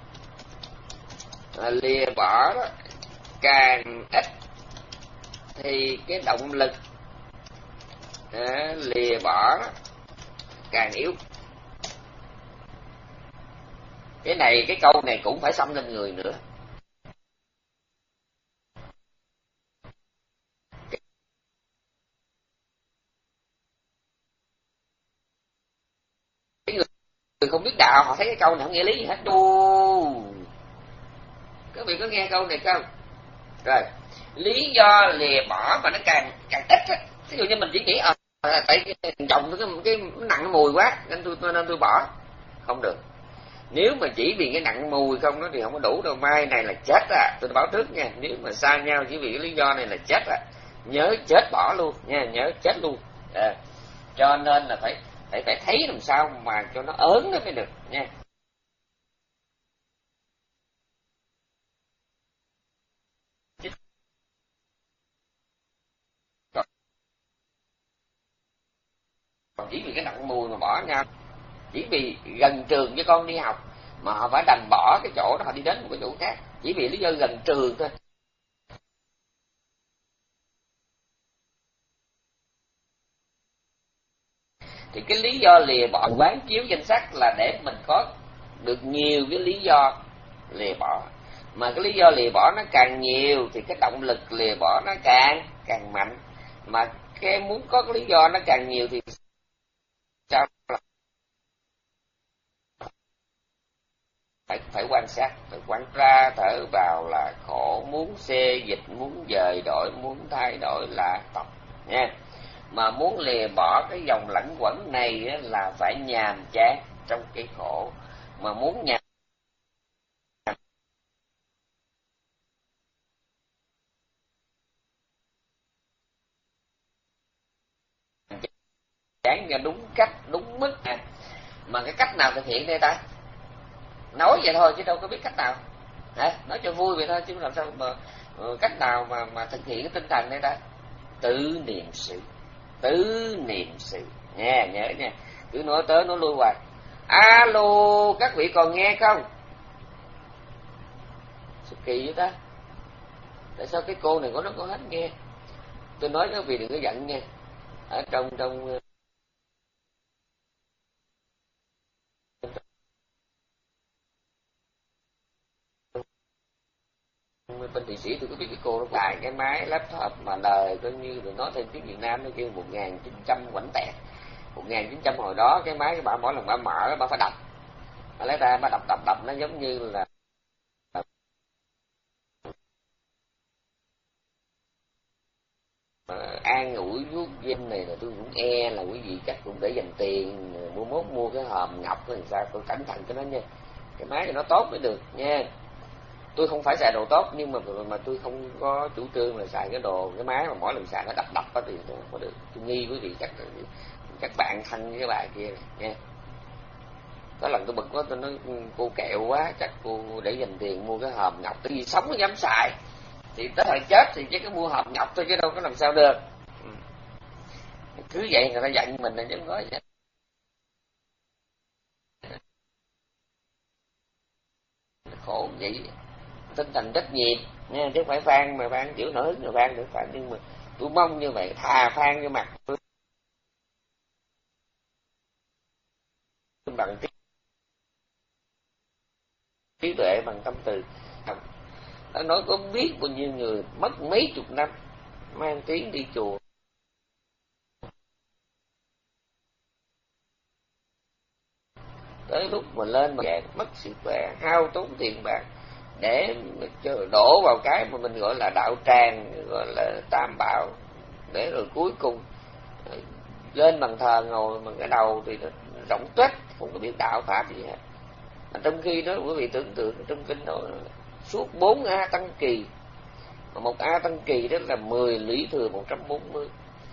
là lìa bỏ đó càng ít thì cái động lực à, lìa bỏ đó càng yếu. Cái này, cái câu này cũng phải xông lên người nữa. Cái người, người không biết đạo họ thấy cái câu này không nghĩa lý gì hết. Đù, các vị có nghe câu này không? Rồi, lý do lìa bỏ mà nó càng càng ít á. Ví dụ như mình chỉ nghĩ à, tại cái chồng cái, cái nặng mùi quá nên tôi nên tôi bỏ. Không được. Nếu mà chỉ vì cái nặng mùi không đó thì không có đủ đâu. Mai này là chết à, tôi báo trước nha. Nếu mà xa nhau chỉ vì cái lý do này là chết à, nhớ chết bỏ luôn nha, nhớ chết luôn à. Cho nên là phải phải phải thấy làm sao mà cho nó ớn nó mới được nha. Còn chỉ vì cái nặng mùi mà bỏ nhau, chỉ vì gần trường cho con đi học mà họ phải đành bỏ cái chỗ đó, họ đi đến một cái chỗ khác chỉ vì lý do gần trường thôi. Thì cái lý do lìa bỏ quán chiếu danh sách là để mình có được nhiều cái lý do lìa bỏ. Mà cái lý do lìa bỏ nó càng nhiều thì cái động lực lìa bỏ nó càng càng mạnh. Mà cái muốn có cái lý do nó càng nhiều thì sao? Phải, phải quan sát, phải quan ra thở vào là khổ, muốn xê dịch, muốn dời đổi, muốn thay đổi là tập nha. Mà muốn lìa bỏ cái dòng lẫn quẩn này là phải nhàm chán trong cái khổ. Mà muốn nhàm chán cho đúng cách, đúng mức à. Mà cái cách nào thực hiện đây ta? Nói vậy thôi chứ đâu có biết cách nào hả? Nói cho vui vậy thôi chứ làm sao mà cách nào mà mà thực hiện cái tinh thần đây ta? Tự niệm sự, tự niệm sự nha, nhớ nha. Cứ nói tới nói lui hoài. Alo, các vị còn nghe không? Sao kỳ vậy ta? Tại sao cái cô này có nó có hết nghe? Tôi nói các vị đừng có giận nha. Ở trong trong bên Thụy Sĩ tôi có biết cái cô nó xài cái máy laptop mà đời coi như được nói thêm tiếng Việt Nam nó kêu một nghìn chín trăm quảnh tẹt. Một nghìn chín trăm hồi đó cái máy bà mỗi lần bà mở bà phải đập, bà lấy ra bà đập đập đập nó giống như là an ủi vuốt dinh này là tôi cũng e là quý vị chắc cũng để dành tiền mua mốt mua cái hòm ngọc làm sao, tôi cẩn thận cho nó nha, cái máy cho nó tốt mới được nha. Tôi không phải xài đồ tốt, nhưng mà mà tôi không có chủ trương là xài cái đồ cái máy mà mỗi lần xài nó đập đập đó thì tôi không có được. Tôi nghi quý vị chắc các bạn thân với cái bà kia này nha. Có lần tôi bực quá, tôi nói cô kẹo quá, chắc cô để dành tiền mua cái hòm ngọc, tại vì sống nó dám xài thì tới thời chết thì chỉ có mua hòm ngọc thôi chứ đâu có làm sao được. Ừ. Cứ vậy người ta giận mình là chứ nói vậy. Khổ vậy, tinh thần trách nhiệm nha, chứ không phải phan mà phan chịu nổi hứng rồi phan được phan, nhưng mà tôi mong như vậy, thà phan cái mặt tôi bằng trí tuệ, bằng tâm từ. Đã nói có biết bao nhiêu người mất mấy chục năm mang tiếng đi chùa, tới lúc mà lên mà mất sức khỏe, hao tốn tiền bạc để đổ vào cái mà mình gọi là đạo tràng, gọi là tam bảo, để rồi cuối cùng lên bàn thờ ngồi mà cái đầu thì nó rỗng tuếch, không có biết đạo pháp gì hết. Mà trong khi đó quý vị tưởng tượng trong kinh đó suốt bốn a tăng kỳ, mà một a tăng kỳ đó là mười lý thừa một trăm bốn mươi,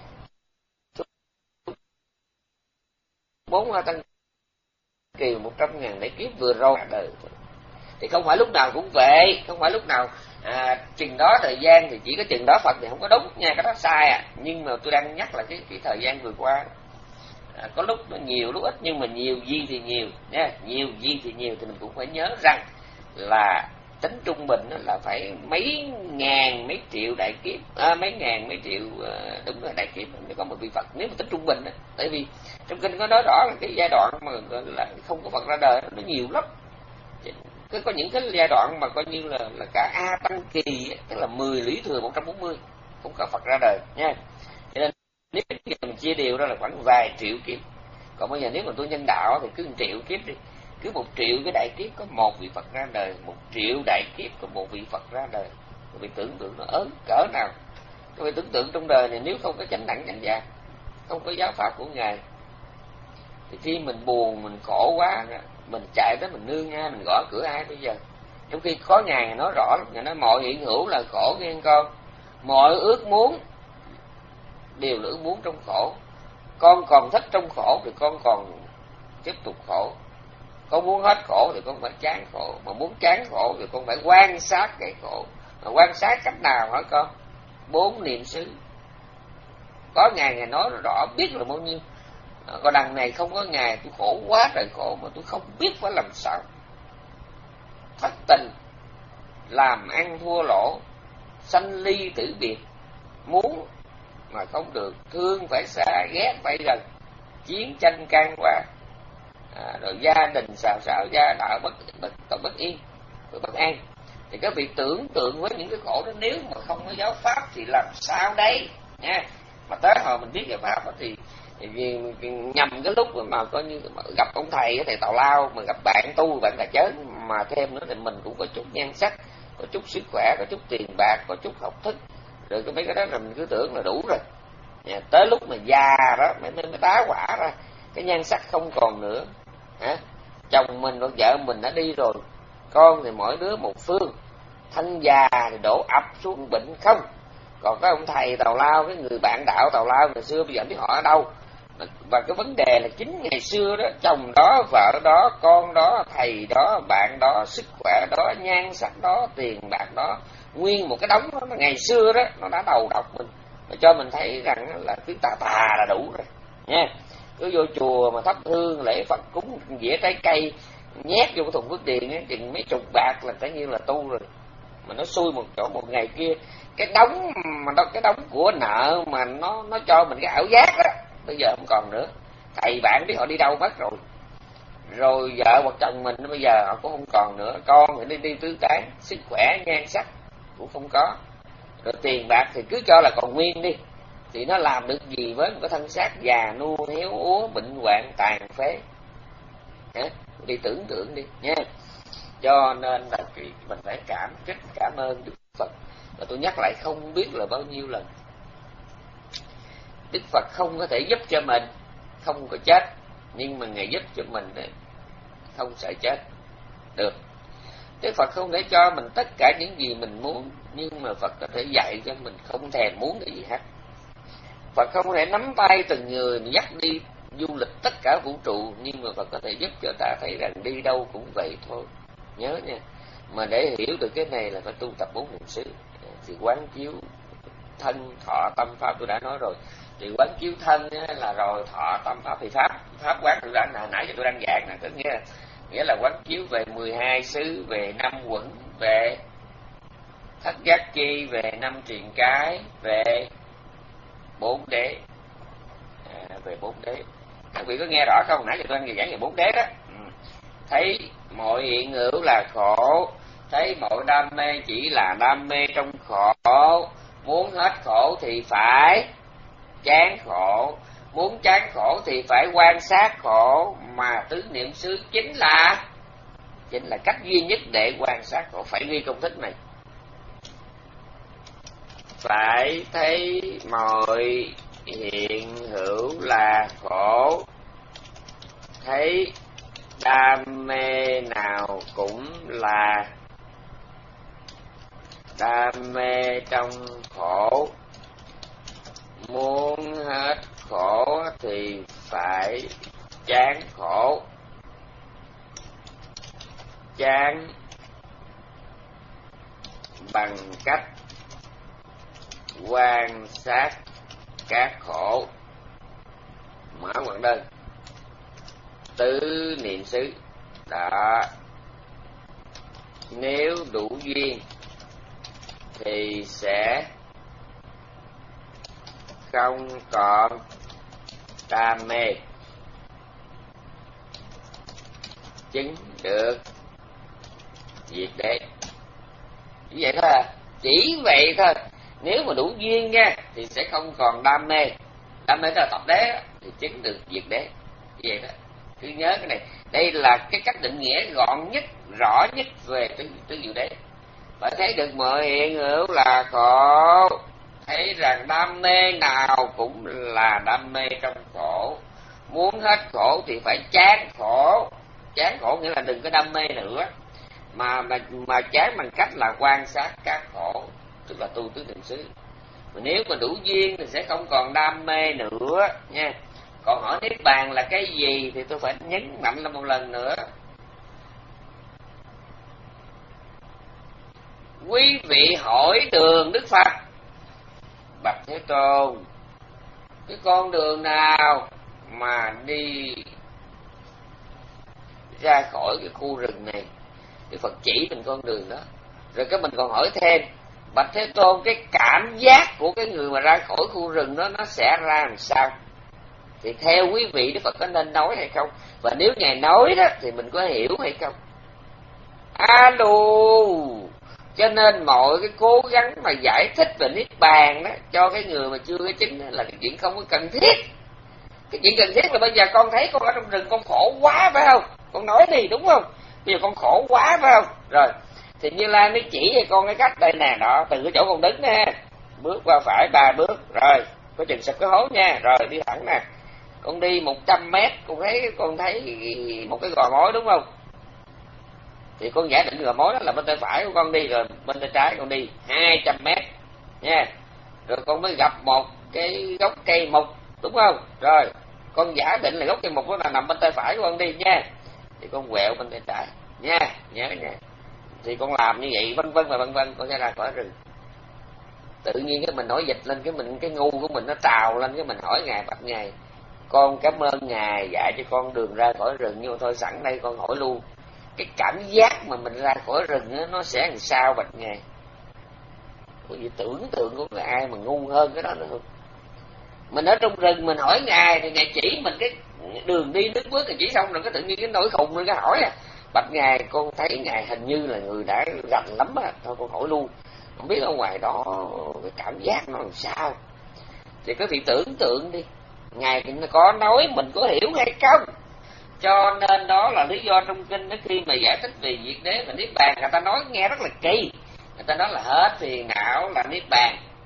bốn a tăng kỳ một trăm ngàn đại kiếp vừa rồi đời. Thì không phải lúc nào cũng vậy, không phải lúc nào à, chừng đó thời gian thì chỉ có chừng đó Phật thì không có đúng nha, cái đó sai à. Nhưng mà tôi đang nhắc là cái, cái thời gian vừa qua à, có lúc nó nhiều lúc ít, nhưng mà nhiều gì thì nhiều nha, nhiều gì thì nhiều thì mình cũng phải nhớ rằng là tính trung bình là phải mấy ngàn mấy triệu đại kiếp, à, mấy ngàn mấy triệu à, đúng là đại kiếp mới có một vị Phật, nếu mà tính trung bình đó. Tại vì trong kinh có nói rõ là cái giai đoạn mà gọi là không có Phật ra đời nó nhiều lắm. Cứ có những cái giai đoạn mà coi như là, là cả A tăng kỳ, tức là mười lý thừa một trăm bốn mươi không có Phật ra đời nha. Cho nên nếu mình chia đều đó là khoảng vài triệu kiếp. Còn bây giờ nếu mà tôi nhân đạo thì cứ một triệu kiếp đi, cứ một triệu cái đại kiếp có một vị Phật ra đời, một triệu đại kiếp có một vị Phật ra đời. Các vị tưởng tượng nó ớn cỡ nào. Các vị tưởng tượng trong đời này nếu không có chánh đẳng chánh giác, không có giáo pháp của Ngài, thì khi mình buồn mình khổ quá, mình chạy tới mình nương ai, mình gõ cửa ai bây giờ? Trong khi có Ngài nói rõ lắm, Ngài nói mọi hiện hữu là khổ nghe con, mọi ước muốn đều là ước muốn trong khổ. Con còn thích trong khổ thì con còn tiếp tục khổ, con muốn hết khổ thì con phải chán khổ, mà muốn chán khổ thì con phải quan sát cái khổ. Mà quan sát cách nào hả con? Bốn niệm xứ. Có Ngài, Ngài nói rõ biết là bao nhiêu. Còn đằng này không có Ngài, tôi khổ quá trời khổ mà tôi không biết phải làm sao. Thất tình, làm ăn thua lỗ, sanh ly tử biệt, muốn mà không được, thương phải xa, ghét phải gần, chiến tranh can qua, à, rồi gia đình xào xạo, gia đạo bất bất, bất, bất yên, bất an. Thì các vị tưởng tượng với những cái khổ đó, nếu mà không có giáo pháp thì làm sao đấy nha. Mà tới hồi mình biết cái pháp đó thì vì nhầm cái lúc mà coi như gặp ông thầy, thầy tào lao, mà gặp bạn tu bạn là chớ, mà thêm nữa thì mình cũng có chút nhan sắc, có chút sức khỏe, có chút tiền bạc, có chút học thức, rồi cái mấy cái đó là mình cứ tưởng là đủ rồi. À, tới lúc mà già đó mới mới, mới tá quả ra, cái nhan sắc không còn nữa. Hả? Chồng mình hoặc vợ mình đã đi rồi, con thì mỗi đứa một phương, thân già thì đổ ập xuống bệnh không. Còn cái ông thầy tào lao, cái người bạn đạo tào lao ngày xưa bây giờ biết họ ở đâu. Và cái vấn đề là chính ngày xưa đó, chồng đó, vợ đó, con đó, thầy đó, bạn đó, sức khỏe đó, nhan sắc đó, tiền bạc đó, nguyên một cái đống đó, ngày xưa đó nó đã đầu độc mình, và cho mình thấy rằng là cứ tà tà là đủ rồi nha. Cứ vô chùa mà thắp hương lễ Phật cúng dĩa trái cây nhét vô cái thùng phước điền ấy, chừng mấy chục bạc là tất nhiên là tu rồi. Mà nó xui một chỗ một ngày kia, cái đống mà đó, cái đống của nợ mà nó nó cho mình cái ảo giác đó, bây giờ không còn nữa. Thầy bạn biết họ đi đâu mất rồi, rồi vợ hoặc chồng mình bây giờ họ cũng không còn nữa, con thì đi đi tứ tán, sức khỏe nhan sắc cũng không có, rồi tiền bạc thì cứ cho là còn nguyên đi, thì nó làm được gì với một cái thân xác già nua héo úa, bệnh hoạn tàn phế. Hả? Đi tưởng tượng đi nha. Cho nên là mình phải cảm kích cảm ơn Đức Phật. Và tôi nhắc lại không biết là bao nhiêu lần, Đức Phật không có thể giúp cho mình không có chết, nhưng mà Ngài giúp cho mình không sợ chết được. Đức Phật không thể cho mình tất cả những gì mình muốn, nhưng mà Phật có thể dạy cho mình không thèm muốn cái gì hết. Phật không thể nắm tay từng người dắt đi du lịch tất cả vũ trụ, nhưng mà Phật có thể giúp cho ta thấy rằng đi đâu cũng vậy thôi. Nhớ nha, mà để hiểu được cái này là phải tu tập bốn niệm xứ. Thì quán chiếu thân thọ tâm pháp tôi đã nói rồi. Thì quán chiếu thân là rồi, thọ tâm pháp thì pháp pháp quán tôi đã nãy nãy giờ tôi đang giảng nè, tức nghĩa nghĩa là quán chiếu về mười hai xứ, về năm quẩn, về thất giác chi, về năm triền cái, về bốn đế, à, về bốn đế. Các vị có nghe rõ không? Nãy giờ tôi đang giảng về bốn đế đó. Ừ. Thấy mọi hiện hữu là khổ, thấy mọi đam mê chỉ là đam mê trong khổ, muốn hết khổ thì phải chán khổ, muốn chán khổ thì phải quan sát khổ, mà tứ niệm xứ chính là chính là cách duy nhất để quan sát khổ. Phải ghi công thức này. Phải thấy mọi hiện hữu là khổ, thấy đam mê nào cũng là đam mê trong khổ, muốn hết khổ thì phải chán khổ. Chán bằng cách quan sát các khổ. Mở ngoặc đơn tứ niệm xứ đó. Nếu đủ duyên thì sẽ không còn đam mê, chứng được diệt đế. Chỉ vậy thôi à, chỉ vậy thôi. Nếu mà đủ duyên nha thì sẽ không còn đam mê. Đam mê là tập đế thì chứng được diệt đế. Như vậy đó. Cứ nhớ cái này. Đây là cái cách định nghĩa gọn nhất, rõ nhất về tứ, tứ diệu đế. Phải thấy được mọi hiện hữu là khổ, thấy rằng đam mê nào cũng là đam mê trong khổ, muốn hết khổ thì phải chán khổ. Chán khổ nghĩa là đừng có đam mê nữa, mà mà, mà chán bằng cách là quan sát các khổ, tức là tu tứ niệm xứ. Mà nếu mà đủ duyên thì sẽ không còn đam mê nữa nha. Còn hỏi niết bàn là cái gì thì tôi phải nhấn mạnh lại một lần nữa. Quý vị hỏi đường Đức Phật: bạch Thế Tôn, cái con đường nào mà đi ra khỏi cái khu rừng này? Đức Phật chỉ mình con đường đó. Rồi cái mình còn hỏi thêm: bạch Thế Tôn, cái cảm giác của cái người mà ra khỏi khu rừng đó nó sẽ ra làm sao? Thì theo quý vị Đức Phật có nên nói hay không? Và nếu Ngài nói đó thì mình có hiểu hay không? Alo. Cho nên mọi cái cố gắng mà giải thích về niết bàn đó cho cái người mà chưa có chứng là cái chuyện không có cần thiết. Cái chuyện cần thiết là bây giờ con thấy con ở trong rừng con khổ quá phải không? Con nói đi đúng không? Bây giờ con khổ quá phải không? Rồi thì Như Lai mới chỉ cho con cái cách đây nè, đó, từ cái chỗ con đứng nè, bước qua phải ba bước, rồi có chừng sập cái hố nha, rồi đi thẳng nè. Con đi một trăm mét, con thấy con thấy một cái gò mối đúng không? Thì con giả định gò mối đó là bên tay phải của con đi, rồi bên tay trái con đi hai trăm mét nha. Rồi con mới gặp một cái gốc cây mục đúng không? Rồi con giả định là gốc cây mục đó là nằm bên tay phải của con đi nha. Thì con quẹo bên tay trái nha, nhớ nha. Thì con làm như vậy vân vân và vân vân, con sẽ ra khỏi rừng. Tự nhiên cái mình nổi dịch lên, cái mình cái ngu của mình nó trào lên, cái mình hỏi Ngài: bạch Ngài, con cảm ơn Ngài dạy cho con đường ra khỏi rừng, nhưng mà thôi sẵn đây con hỏi luôn, cái cảm giác mà mình ra khỏi rừng đó, nó sẽ làm sao bạch Ngài? Có gì tưởng tượng của ai mà ngu hơn cái đó nữa không? Mình ở trong rừng mình hỏi Ngài thì Ngài chỉ mình cái đường đi nước bước thì chỉ xong rồi, cái tự nhiên cái nỗi khùng lên cái hỏi à: bạch Ngài, con thấy Ngài hình như là người đã rành lắm á, thôi con hỏi luôn, không biết ở ngoài đó cái cảm giác nó làm sao? Thì các vị tưởng tượng đi, Ngài có nói mình có hiểu hay không? Cho nên đó là lý do trong kinh đó, khi mà giải thích về diệt đế và niết bàn, người ta nói nghe rất là kỳ. Người ta nói là hết phiền não là niết bàn.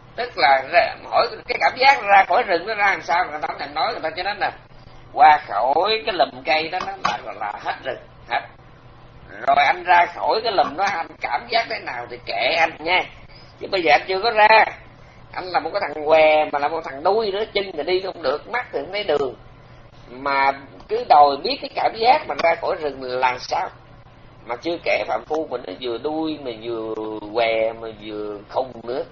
Tức là ra, hỏi cái cảm giác ra khỏi rừng nó ra làm sao, người ta không nói, người ta cho nó nè qua khỏi cái lùm cây đó nó là, là, là hết rừng hết. Rồi anh ra khỏi cái lùm đó anh cảm giác thế nào thì kệ anh nha, chứ bây giờ anh chưa có ra, anh là một cái thằng què mà là một thằng đuôi nữa, chân thì đi không được, mắt thì không thấy đường, mà cứ đòi biết cái cảm giác mà ra khỏi rừng là sao. Mà chưa kể phạm phu mình nó vừa đuôi mà vừa què mà vừa không nữa,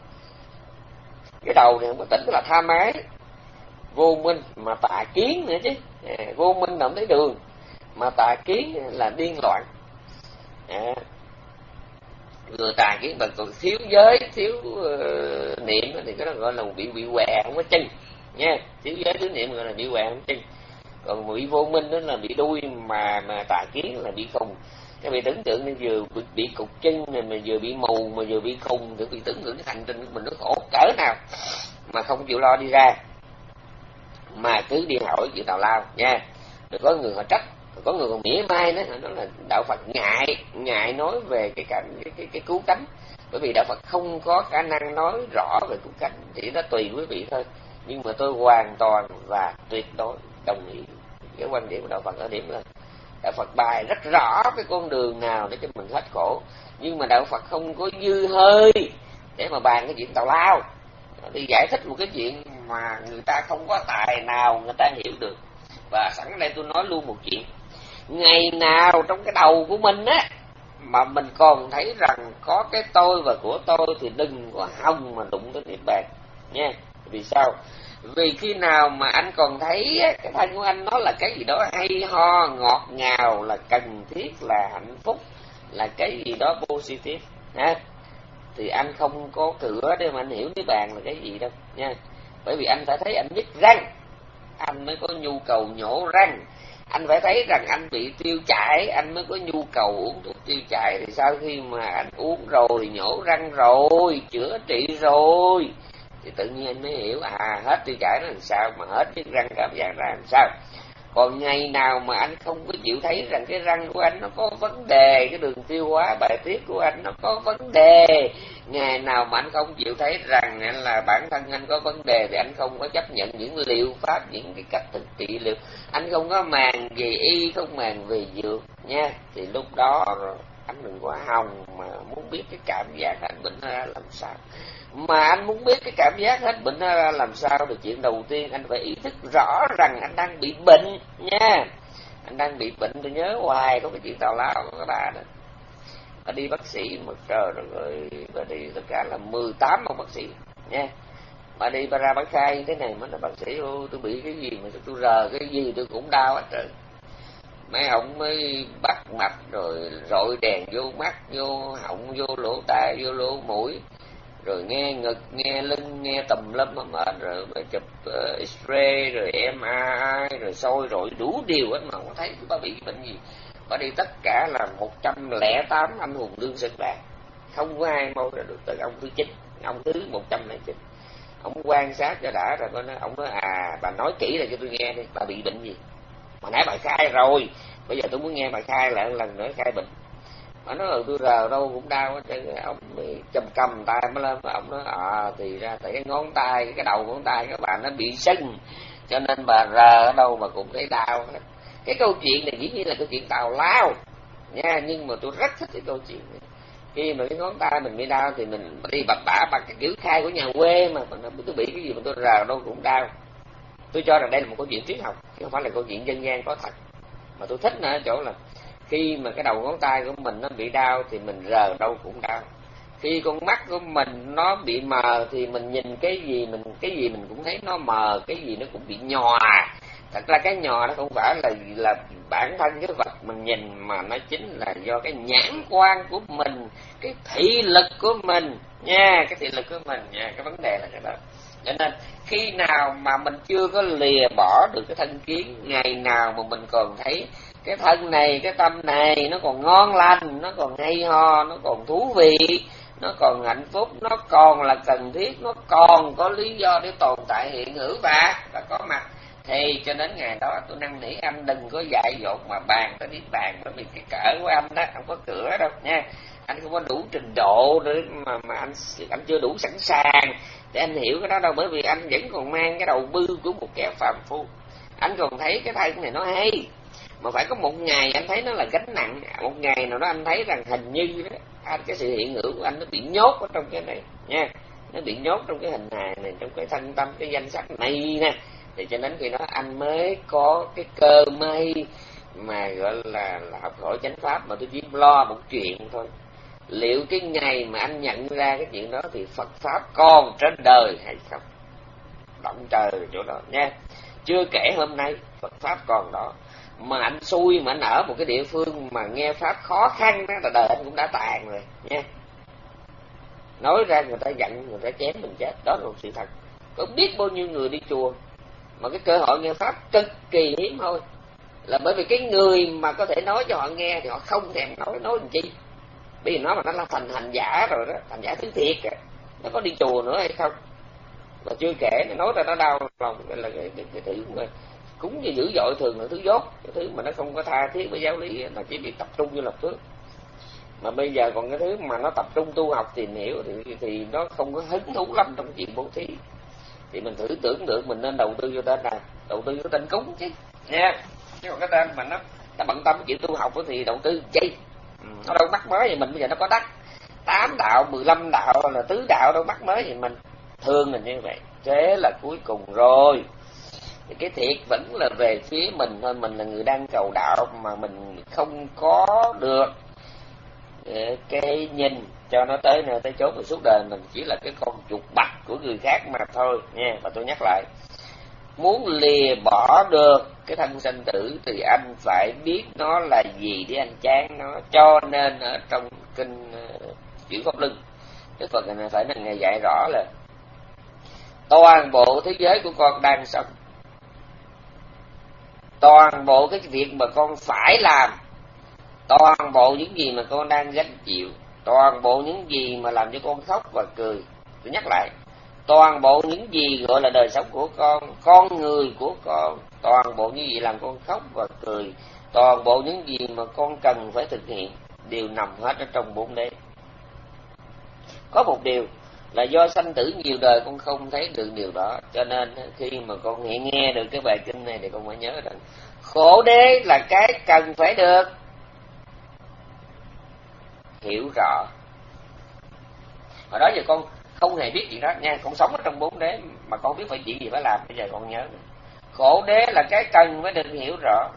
cái đầu này không có tỉnh là tha mái, vô minh mà tà kiến nữa chứ. À, vô minh là không thấy đường, mà tà kiến là điên loạn. À, vừa tà kiến mà còn thiếu giới, thiếu uh, niệm thì cái đó gọi là bị bị què không có chân nha. Thiếu giới thiếu niệm gọi là bị què không có chân. Còn bị vô minh đó là bị đuôi mà mà tà kiến là bị khùng. Cái bị tưởng tượng như vừa bị, bị cục chân này, mà vừa bị mù mà vừa bị khùng, thì bị tưởng tượng cái hành trình của mình nó khổ cỡ nào mà không chịu lo đi ra, mà cứ đi hỏi chuyện tào lao nha. Rồi có người họ trách, có người còn mỉa mai nữa, họ nói là đạo Phật ngại ngại nói về cái cảnh cái, cái, cái cứu cánh, bởi vì đạo Phật không có khả năng nói rõ về cứu cánh, thì nó tùy quý vị thôi. Nhưng mà tôi hoàn toàn và tuyệt đối đồng ý cái quan điểm của đạo Phật ở điểm là đạo Phật bài rất rõ cái con đường nào để cho mình hết khổ, nhưng mà đạo Phật không có dư hơi để mà bàn cái chuyện tào lao, đi giải thích một cái chuyện mà người ta không có tài nào người ta hiểu được. Và sẵn ở đây tôi nói luôn một chuyện, ngày nào trong cái đầu của mình á mà mình còn thấy rằng có cái tôi và của tôi thì đừng có hòng mà đụng tới niết bàn nha. Vì sao? Vì khi nào mà anh còn thấy cái thân của anh nó là cái gì đó hay ho, ngọt ngào, là cần thiết, là hạnh phúc, là cái gì đó positive ha, thì anh không có cửa để mà anh hiểu niết bàn là cái gì đâu nha. Bởi vì anh phải thấy anh nhức răng, anh mới có nhu cầu nhổ răng. Anh phải thấy rằng anh bị tiêu chảy, anh mới có nhu cầu uống thuốc tiêu chảy. Thì sau khi mà anh uống rồi, nhổ răng rồi, chữa trị rồi, thì tự nhiên anh mới hiểu à hết tiêu chảy nó làm sao, mà hết cái răng cảm giác ra làm sao. Còn ngày nào mà anh không có chịu thấy rằng cái răng của anh nó có vấn đề, cái đường tiêu hóa bài tiết của anh nó có vấn đề, ngày nào mà anh không chịu thấy rằng anh là bản thân anh có vấn đề, thì anh không có chấp nhận những liệu pháp, những cái cách thực trị liệu, anh không có màng về y, không màng về dược nha. Thì lúc đó anh đừng có hòng mà muốn biết cái cảm giác anh bệnh ra làm sao. Mà anh muốn biết cái cảm giác hết bệnh ra làm sao thì chuyện đầu tiên anh phải ý thức rõ rằng anh đang bị bệnh nha. Anh đang bị bệnh thì nhớ hoài có cái chuyện tào lao của các bà đó. Bà đi bác sĩ một trời rồi, bà đi tất cả là mười tám ông bác sĩ nha. Bà đi bà ra bà khai thế này, mà nói bác sĩ ô tôi bị cái gì mà tôi rờ cái gì tôi cũng đau hết trời. Mấy ông mới bắt mạch rồi rọi đèn vô mắt, vô họng, vô lỗ tai, vô lỗ mũi, rồi nghe ngực, nghe lưng, nghe tùm lum mà mệt, rồi bà chụp uh, X-ray, rồi em rờ i, rồi soi rồi đủ điều hết mà không thấy bà bị bệnh gì. Bà đi tất cả là một trăm lẻ tám anh hùng đương sơn bạc, không có ai mau ra được tới ông thứ chín, ông thứ một trăm lẻ chín. Ông quan sát cho đã rồi coi nói, ông nói à bà nói kỹ lại cho tôi nghe đi, bà bị bệnh gì. Mà nãy bà khai rồi, bây giờ tôi muốn nghe bà khai lại một lần nữa khai bệnh. Bà nói là tôi rờ đâu cũng đau hết trơn. Ông chầm cầm tay mới lên, ông nói à thì ra tại cái ngón tay, cái đầu ngón tay các bạn nó bị sưng, cho nên bà rờ ở đâu mà cũng thấy đau hết. Cái câu chuyện này dĩ nhiên là câu chuyện tào lao nha, nhưng mà tôi rất thích cái câu chuyện này. Khi mà cái ngón tay mình bị đau thì mình đi bập bả bằng cái kiểu khai của nhà quê mà mình tôi bị cái gì mà tôi rờ đâu cũng đau. Tôi cho rằng đây là một câu chuyện triết học, chứ không phải là câu chuyện dân gian có thật. Mà tôi thích nữa ở chỗ là khi mà cái đầu ngón tay của mình nó bị đau thì mình rờ đâu cũng đau. Khi con mắt của mình nó bị mờ thì mình nhìn cái gì mình cái gì mình cũng thấy nó mờ, cái gì nó cũng bị nhòa. Thật ra cái nhòa nó không phải là là bản thân cái vật mình nhìn, mà nó chính là do cái nhãn quan của mình, cái thị lực của mình nha, cái thị lực của mình nha, cái vấn đề là cái đó. Cho nên khi nào mà mình chưa có lìa bỏ được cái thân kiến, ngày nào mà mình còn thấy cái thân này, cái tâm này nó còn ngon lành, nó còn hay ho, nó còn thú vị, nó còn hạnh phúc, nó còn là cần thiết, nó còn có lý do để tồn tại hiện hữu và và có mặt, thì cho đến ngày đó tôi năn nỉ anh đừng có dại dột mà bàn tới niết bàn, bởi vì cái cỡ của anh đó không có cửa đâu nha. anh không có đủ trình độ để mà mà anh anh chưa đủ sẵn sàng để anh hiểu cái đó đâu, bởi vì anh vẫn còn mang cái đầu bư của một kẻ phàm phu. Anh còn thấy cái thân này nó hay, mà phải có một ngày anh thấy nó là gánh nặng, một ngày nào đó anh thấy rằng hình như đó anh cái sự hiện hữu của anh nó bị nhốt ở trong cái này nha, nó bị nhốt trong cái hình hài này, trong cái thân tâm, cái danh sắc này nè. Thì cho đến khi đó anh mới có cái cơ may mà gọi là, là học hỏi chánh pháp, mà tôi chỉ lo một chuyện thôi. Liệu cái ngày mà anh nhận ra cái chuyện đó thì Phật pháp còn trên đời hay không? Động trời chỗ đó nha. Chưa kể hôm nay Phật pháp còn đó, mà anh xui mà anh ở một cái địa phương mà nghe pháp khó khăn đó, là đời anh cũng đã tàn rồi nha. Nói ra người ta giận, người ta chém mình chết, đó là một sự thật. Có biết bao nhiêu người đi chùa mà cái cơ hội nghe pháp cực kỳ hiếm thôi, là bởi vì cái người mà có thể nói cho họ nghe thì họ không thèm nói, nói làm chi. Bởi vì nó mà nó là thành hành giả rồi đó, thành giả thứ thiệt à. Nó có đi chùa nữa hay không? Và chưa kể nó nói ra nó đau lòng, là cái, cái, cái thứ mà cúng như dữ dội thường là thứ dốt, cái thứ mà nó không có tha thiết với giáo lý, là chỉ bị tập trung như là phước. Mà bây giờ còn cái thứ mà nó tập trung tu học tìm hiểu thì thì nó không có hứng thú lắm trong chuyện bố thí. Thì mình thử tưởng tượng mình nên đầu tư vô tên nào, đầu tư vô tên cúng chứ nha. Chứ còn cái tên mà nó nó bận tâm chuyện tu học thì đầu tư chi? Ừ, nó đâu mắc mới vậy mình, bây giờ nó có đắt tám đạo, mười lăm đạo là tứ đạo, đâu mắc mới vậy mình. Thương là như vậy. Thế là cuối cùng rồi thì cái thiệt vẫn là về phía mình thôi. Mình là người đang cầu đạo mà mình không có được cái nhìn cho nó tới nơi tới chốn, mà suốt đời mình chỉ là cái con chuột bạch của người khác mà thôi nha. Và tôi nhắc lại, muốn lìa bỏ được cái thân sanh tử thì anh phải biết nó là gì để anh chán nó. Cho nên ở trong kinh Chuyển Pháp Luân, Đức Phật này phải là Ngài dạy rõ là toàn bộ thế giới của con đang sống, toàn bộ cái việc mà con phải làm, toàn bộ những gì mà con đang gánh chịu, toàn bộ những gì mà làm cho con khóc và cười. Tôi nhắc lại, toàn bộ những gì gọi là đời sống của con, con người của con, toàn bộ những gì làm con khóc và cười, toàn bộ những gì mà con cần phải thực hiện đều nằm hết ở trong bốn đế. Có một điều là do sanh tử nhiều đời con không thấy được điều đó, cho nên khi mà con nghe nghe được cái bài kinh này thì con phải nhớ rằng khổ đế là cái cần phải được hiểu rõ. Hồi đó giờ con không hề biết chuyện đó nha, con sống ở trong bốn đế mà con biết phải chuyện gì phải làm. Bây giờ con nhớ nữa. Khổ đế là cái cần phải được hiểu rõ,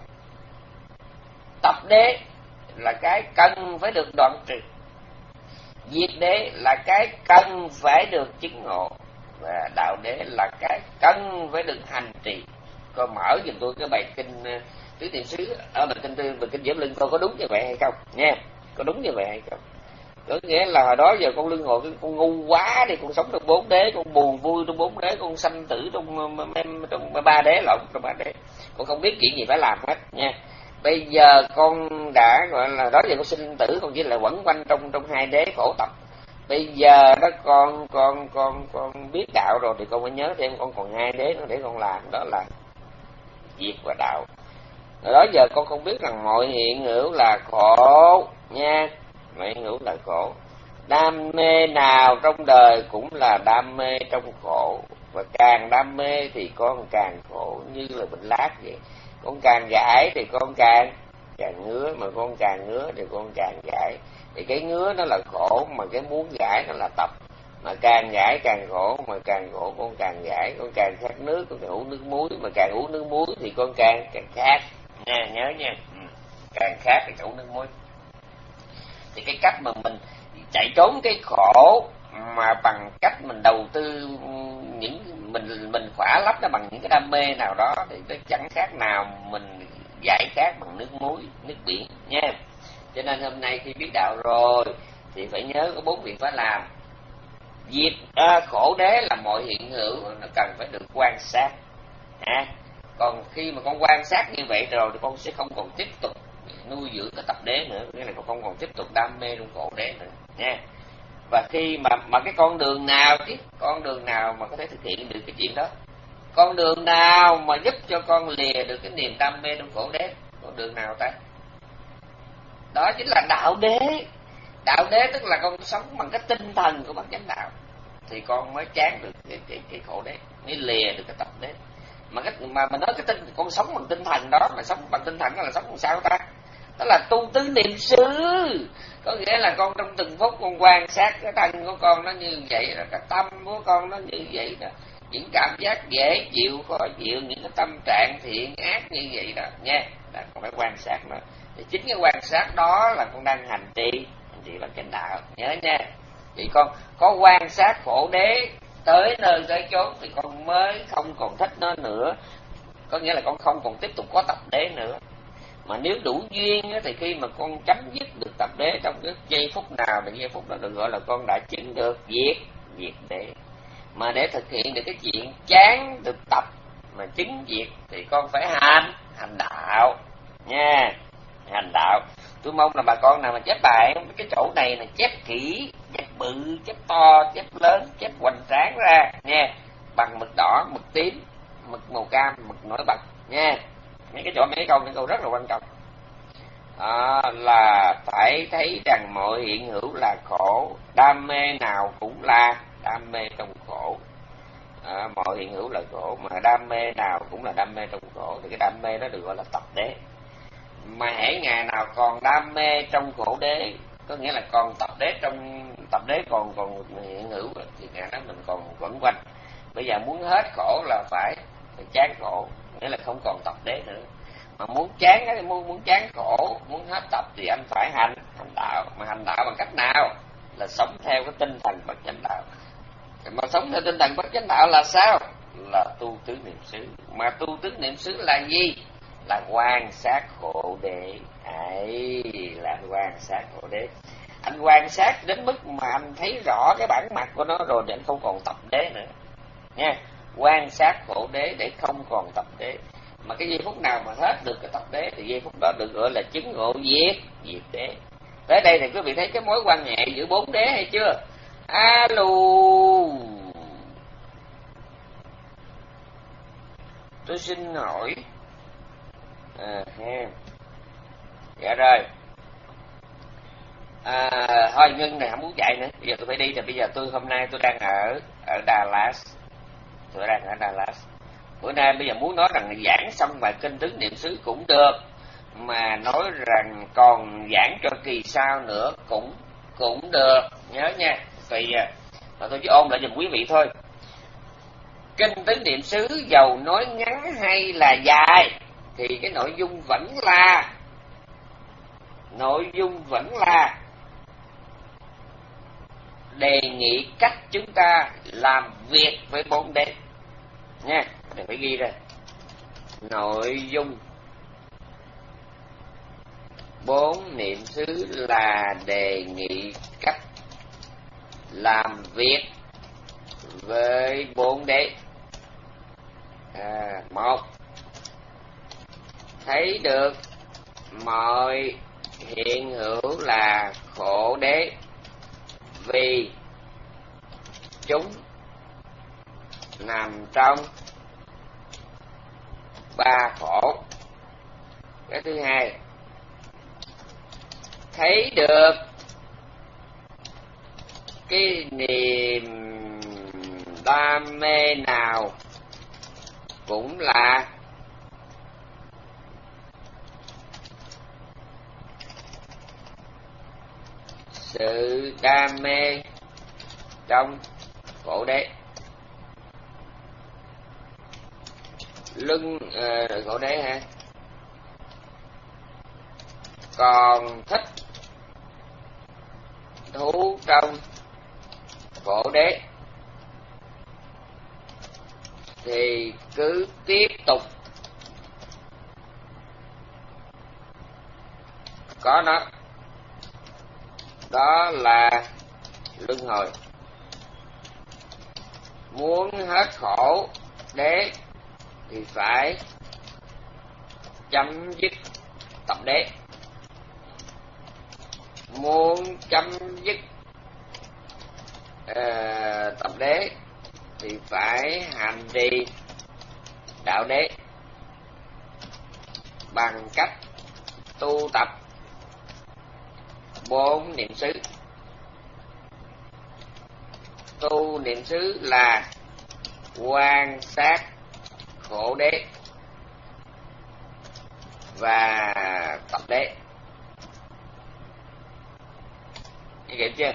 tập đế là cái cần phải được đoạn trừ, diệt đế là cái cần phải được chứng ngộ, và đạo đế là cái cần phải được hành trì. Con mở giùm tôi cái bài kinh Tứ Niệm xứ ở bài kinh Tư, bài kinh Diễm Linh, con có đúng như vậy hay không nha? Có đúng như vậy hay không? Có nghĩa là hồi đó giờ con luân hồi, con ngu quá đi, con sống trong bốn đế, con buồn vui trong bốn đế, con sanh tử trong trong ba đế lộn trong ba đế, con không biết chuyện gì phải làm hết nha. Bây giờ con đã gọi là đó giờ con sinh tử, con chỉ là quẩn quanh trong trong hai đế khổ tập. Bây giờ đó con con con con biết đạo rồi thì con phải nhớ thêm con còn hai đế nữa để con làm, đó là diệt và đạo. Rồi đó giờ con không biết rằng mọi hiện hữu là khổ nha, mọi hiện hữu là khổ. Đam mê nào trong đời cũng là đam mê trong khổ, và càng đam mê thì con càng khổ, như là bệnh lát vậy. Con càng gãi thì con càng càng ngứa, mà con càng ngứa thì con càng gãi. Thì cái ngứa nó là khổ, mà cái muốn gãi nó là tập. Mà càng gãi càng khổ, mà càng khổ con càng gãi. Con càng khát nước, con càng uống nước muối, mà càng uống nước muối thì con càng càng khát nha, nhớ nha. Ừ. Càng khát thì càng uống nước muối. Thì cái cách mà mình chạy trốn cái khổ mà bằng cách mình đầu tư những mình mình khỏa lấp nó bằng những cái đam mê nào đó, thì nó chẳng khác nào mình giải khát bằng nước muối, nước biển nha. Cho nên hôm nay khi biết đạo rồi thì phải nhớ có bốn việc phải làm. Diệt à, khổ đế là mọi hiện hữu nó cần phải được quan sát. À, còn khi mà con quan sát như vậy rồi thì con sẽ không còn tiếp tục nuôi dưỡng cái tập đế nữa, nghĩa là con không còn tiếp tục đam mê trong khổ đế nữa nha. Và khi mà mà cái con đường nào chứ con đường nào mà có thể thực hiện được cái chuyện đó, con đường nào mà giúp cho con lìa được cái niềm đam mê trong khổ đế, con đường nào ta? Đó chính là đạo đế. đạo đế tức là con sống bằng cái tinh thần của bát chánh đạo thì con mới chán được cái cái, cái khổ đế, mới lìa được cái tập đế. Mà cái mà mình nói cái tinh con sống bằng tinh thần đó, mà sống bằng tinh thần đó là sống làm sao ta? Đó là tu tứ niệm xứ. Có nghĩa là con trong từng phút con quan sát cái thân của con nó như vậy, rồi cái tâm của con nó như vậy đó, những cảm giác dễ chịu, khó chịu, những cái tâm trạng thiện ác như vậy đó nha. Đó, con phải quan sát nó. Thì chính cái quan sát đó là con đang hành trì, hành trì bằng chánh đạo, nhớ nha. Thì con có quan sát khổ đế tới nơi tới chốn thì con mới không còn thích nó nữa. Có nghĩa là con không còn tiếp tục có tập đế nữa. Mà nếu đủ duyên thì khi mà con chấm dứt được tập đế trong cái giây phút nào thì giây phút đó được gọi là con đã chứng được diệt diệt đế. Mà để thực hiện được cái chuyện chán được tập mà chứng diệt thì con phải hành hành đạo nha, hành đạo. Tôi mong là bà con nào mà chép bài cái chỗ này là chép kỹ, chép bự, chép to, chép lớn, chép hoành tráng ra nha, bằng mực đỏ, mực tím, mực màu cam, mực nổi bật nha. Mấy cái chỗ mấy câu mấy câu rất là quan trọng. À, là phải thấy rằng mọi hiện hữu là khổ, đam mê nào cũng là đam mê trong khổ. À, mọi hiện hữu là khổ mà đam mê nào cũng là đam mê trong khổ, thì cái đam mê đó được gọi là tập đế. Mà hễ ngày nào còn đam mê trong khổ đế, có nghĩa là còn tập đế trong tập đế còn còn hiện hữu, thì ngày đó mình còn quẩn quanh. Bây giờ muốn hết khổ là phải, phải chán khổ, nghĩa là không còn tập đế nữa. Mà muốn chán thì muốn muốn chán khổ, muốn hết tập thì anh phải hành hành đạo. Mà hành đạo bằng cách nào? Là sống theo cái tinh thần bát chánh đạo. Mà sống theo tinh thần bát chánh đạo là sao? Là tu tứ niệm xứ. Mà tu tứ niệm xứ là gì? Là quan sát khổ đế. Ấy là quan sát khổ đế. Anh quan sát đến mức mà anh thấy rõ cái bản mặt của nó rồi thì anh không còn tập đế nữa nha. Quan sát khổ đế để không còn tập đế. Mà cái giây phút nào mà hết được cái tập đế thì giây phút đó được gọi là chứng ngộ diệt diệt đế. Tới đây thì quý vị thấy cái mối quan hệ giữa bốn đế hay chưa? Alo, tôi xin hỏi. À, ha. Dạ rồi. À, thôi Ngân này không muốn chạy nữa, bây giờ tôi phải đi rồi. Bây giờ tôi hôm nay tôi đang ở ở Dallas, tôi đang ở Dallas. Bữa nay bây giờ muốn nói rằng giảng xong bài kinh tứ niệm xứ cũng được, mà nói rằng còn giảng cho kỳ sau nữa cũng cũng được, nhớ nha. Tùy à, mà tôi chỉ ôn lại giùm quý vị thôi. Kinh tứ niệm xứ dầu nói ngắn hay là dài thì cái nội dung vẫn là nội dung vẫn là đề nghị cách chúng ta làm việc với bốn đế nha. Đừng phải ghi ra. Nội dung bốn niệm xứ là đề nghị cách làm việc với bốn đế. À, một, thấy được mọi hiện hữu là khổ đế vì chúng nằm trong ba khổ. Cái thứ hai, thấy được cái niềm đam mê nào cũng là sự đam mê trong khổ đế. Lưng uh, khổ đế ha. Còn thích thú trong khổ đế thì cứ tiếp tục có nó. Đó là luân hồi. Muốn hết khổ đế thì phải chấm dứt tập đế. Muốn chấm dứt uh, tập đế thì phải hành trì đạo đế bằng cách tu tập bốn niệm xứ. tu niệm xứ là quan sát khổ đế và tập đế. Nghe kịp chưa?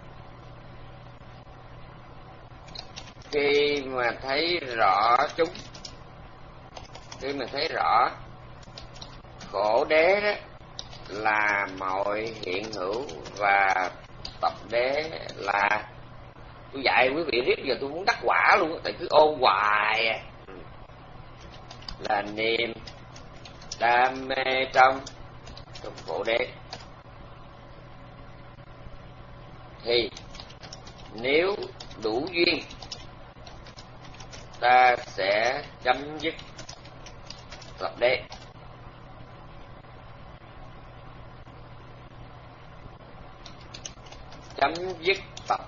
Khi mà thấy rõ chúng, khi mà thấy rõ khổ đế đó là mọi hiện hữu và tập đế là, tôi dạy quý vị riết giờ tôi muốn đắc quả luôn, tại cứ ôn hoài à. Là niềm đam mê trong trong khổ đế. Thì nếu đủ duyên ta sẽ chấm dứt tập đế. Chấm dứt tập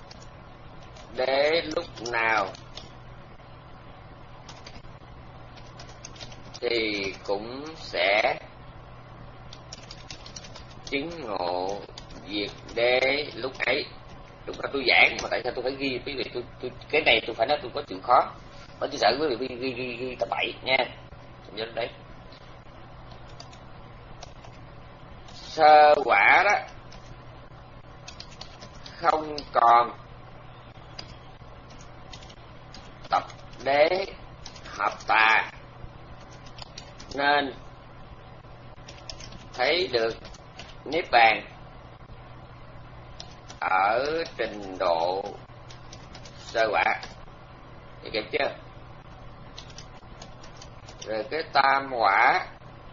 đế lúc nào thì cũng sẽ chứng ngộ diệt đế lúc ấy. Lúc đó tôi giảng mà tại sao tôi phải ghi quý vị, tôi, tôi cái này tôi phải nói tôi có chịu khó, bởi tôi sợ quý vị ghi ghi ghi, ghi tập bảy nha. Nhớ đấy. Sơ quả đó không còn tập đế hợp tà nên thấy được niết bàn ở trình độ sơ quả. Thì kịp chưa? Rồi cái tam quả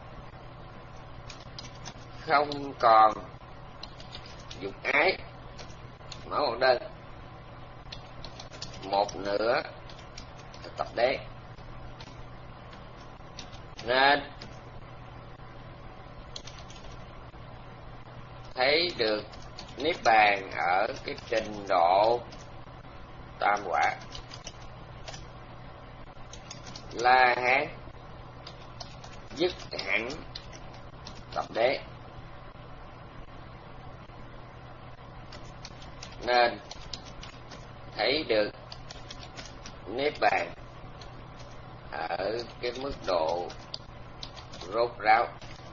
không còn dục ái, mở một đơn, một nửa tập đế nên thấy được niết bàn ở cái trình độ tam quả. La Hán dứt hẳn tập đế nên thấy được niết bàn ở cái mức độ rốt ráo.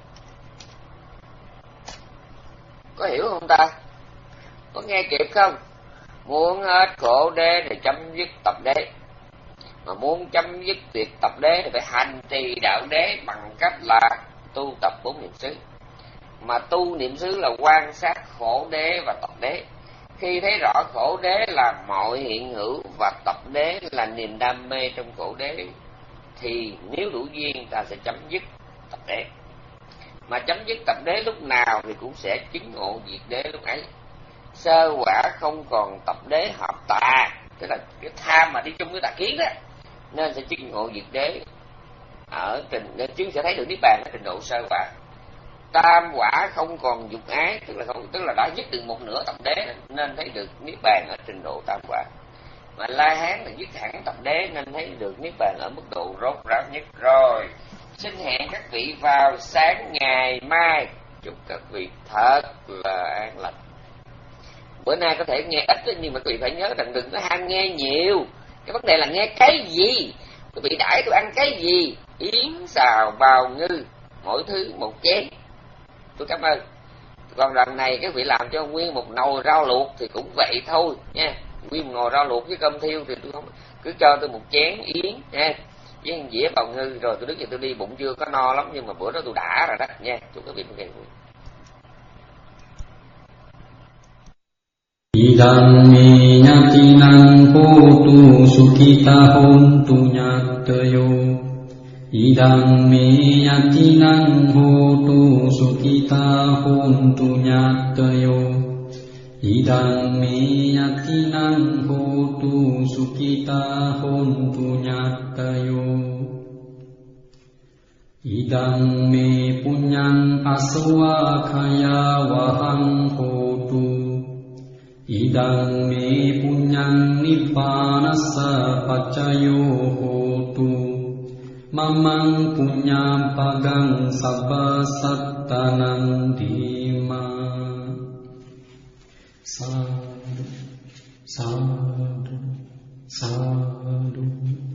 Có hiểu không ta? Có nghe kịp không? Muốn hết khổ đế thì chấm dứt tập đế, mà muốn chấm dứt việc tập đế thì phải hành trì đạo đế bằng cách là tu tập bốn niệm xứ. Mà tu niệm xứ là quan sát khổ đế và tập đế. Khi thấy rõ khổ đế là mọi hiện hữu và tập đế là niềm đam mê trong khổ đế, thì nếu đủ duyên ta sẽ chấm dứt tập đế. Mà chấm dứt tập đế lúc nào thì cũng sẽ chứng ngộ diệt đế lúc ấy. Sơ quả không còn tập đế hợp tà, tức là cái tham mà đi chung với tà kiến đó, nên sẽ chứng ngộ diệt đế ở trình, chứng sẽ thấy được niết bàn ở trình độ sơ quả. Tam quả không còn dục ái, tức là không, tức là đã dứt được một nửa tập đế nên thấy được niết bàn ở trình độ tam quả. Mà La Hán là dứt hẳn tập đế nên thấy được niết bàn ở mức độ rốt ráo nhất. Rồi, xin hẹn các vị vào sáng ngày mai. Chúc các vị thật là an lành. Bữa nay có thể nghe ít nhưng mà quý vị phải nhớ rằng đừng có ham nghe nhiều. Cái vấn đề là nghe cái gì, quý vị đãi tôi ăn cái gì. Yến xào bào ngư, mỗi thứ một chén. Tôi cảm ơn. Còn lần này các vị làm cho nguyên một nồi rau luộc thì cũng vậy thôi nha. Nguyên một nồi rau luộc với cơm thiêu thì tôi không, cứ cho tôi một chén yến nha, với một dĩa bào ngư, rồi tôi đứng dậy tôi đi, bụng chưa có no lắm nhưng mà bữa đó tôi đã rồi đó nha. Chúc các vị một ngày vui. Idam me nhatinan hotu sukita hontu nyatayo. Idam me nhatinan hotu sukita hontu nyatayo. Idam me nhatinan hotu sukita hontu nyatayo. Idam me punyang aswa khaya wahang hotu. Idam me punyang nibbanassa paccayo hotu. Mamang punyam pagang sabba sattanang dhima. Sadhu. Sadhu, sadhu.